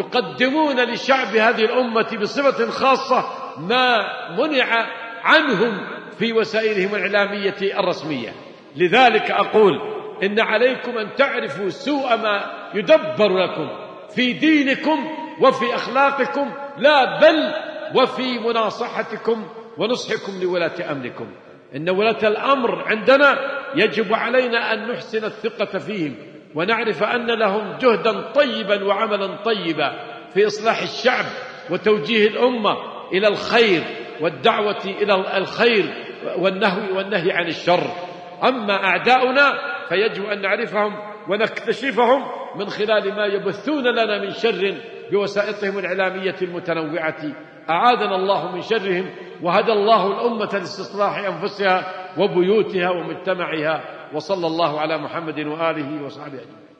يقدمون لشعب هذه الأمة بصفة خاصة ما منع عنهم في وسائلهم الإعلامية الرسمية. لذلك أقول إن عليكم أن تعرفوا سوء ما يدبر لكم في دينكم وفي أخلاقكم، لا بل وفي مناصحتكم ونصحكم لولاة أمركم. إن ولاة الأمر عندنا يجب علينا أن نحسن الثقة فيهم، ونعرف أن لهم جهدا طيبا وعملا طيبا في إصلاح الشعب وتوجيه الأمة إلى الخير والدعوة إلى الخير والنهي عن الشر. أما أعداؤنا فيجب أن نعرفهم ونكتشفهم من خلال ما يبثون لنا من شر بوسائطهم الإعلامية المتنوعة. أعاذنا الله من شرهم، وهدى الله الأمة لاستصلاح أنفسها وبيوتها ومجتمعها، وصلى الله على محمد وآله وصحبه أجمعين.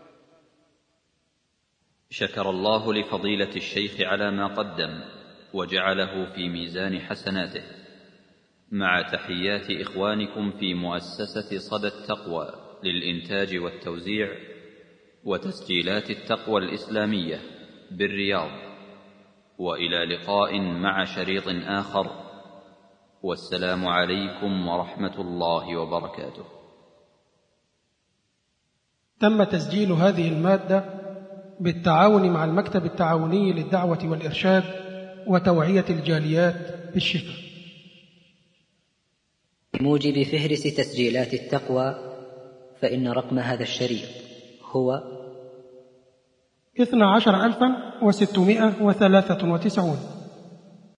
شكر الله لفضيلة الشيخ على ما قدم وجعله في ميزان حسناته، مع تحيات إخوانكم في مؤسسة صدى التقوى للإنتاج والتوزيع وتسجيلات التقوى الإسلامية بالرياض. وإلى لقاء مع شريط آخر، والسلام عليكم ورحمة الله وبركاته. تم تسجيل هذه المادة بالتعاون مع المكتب التعاوني للدعوة والإرشاد وتوعية الجاليات بالشفا. بموجب فهرس تسجيلات التقوى، فإن رقم هذا الشريط هو 12693.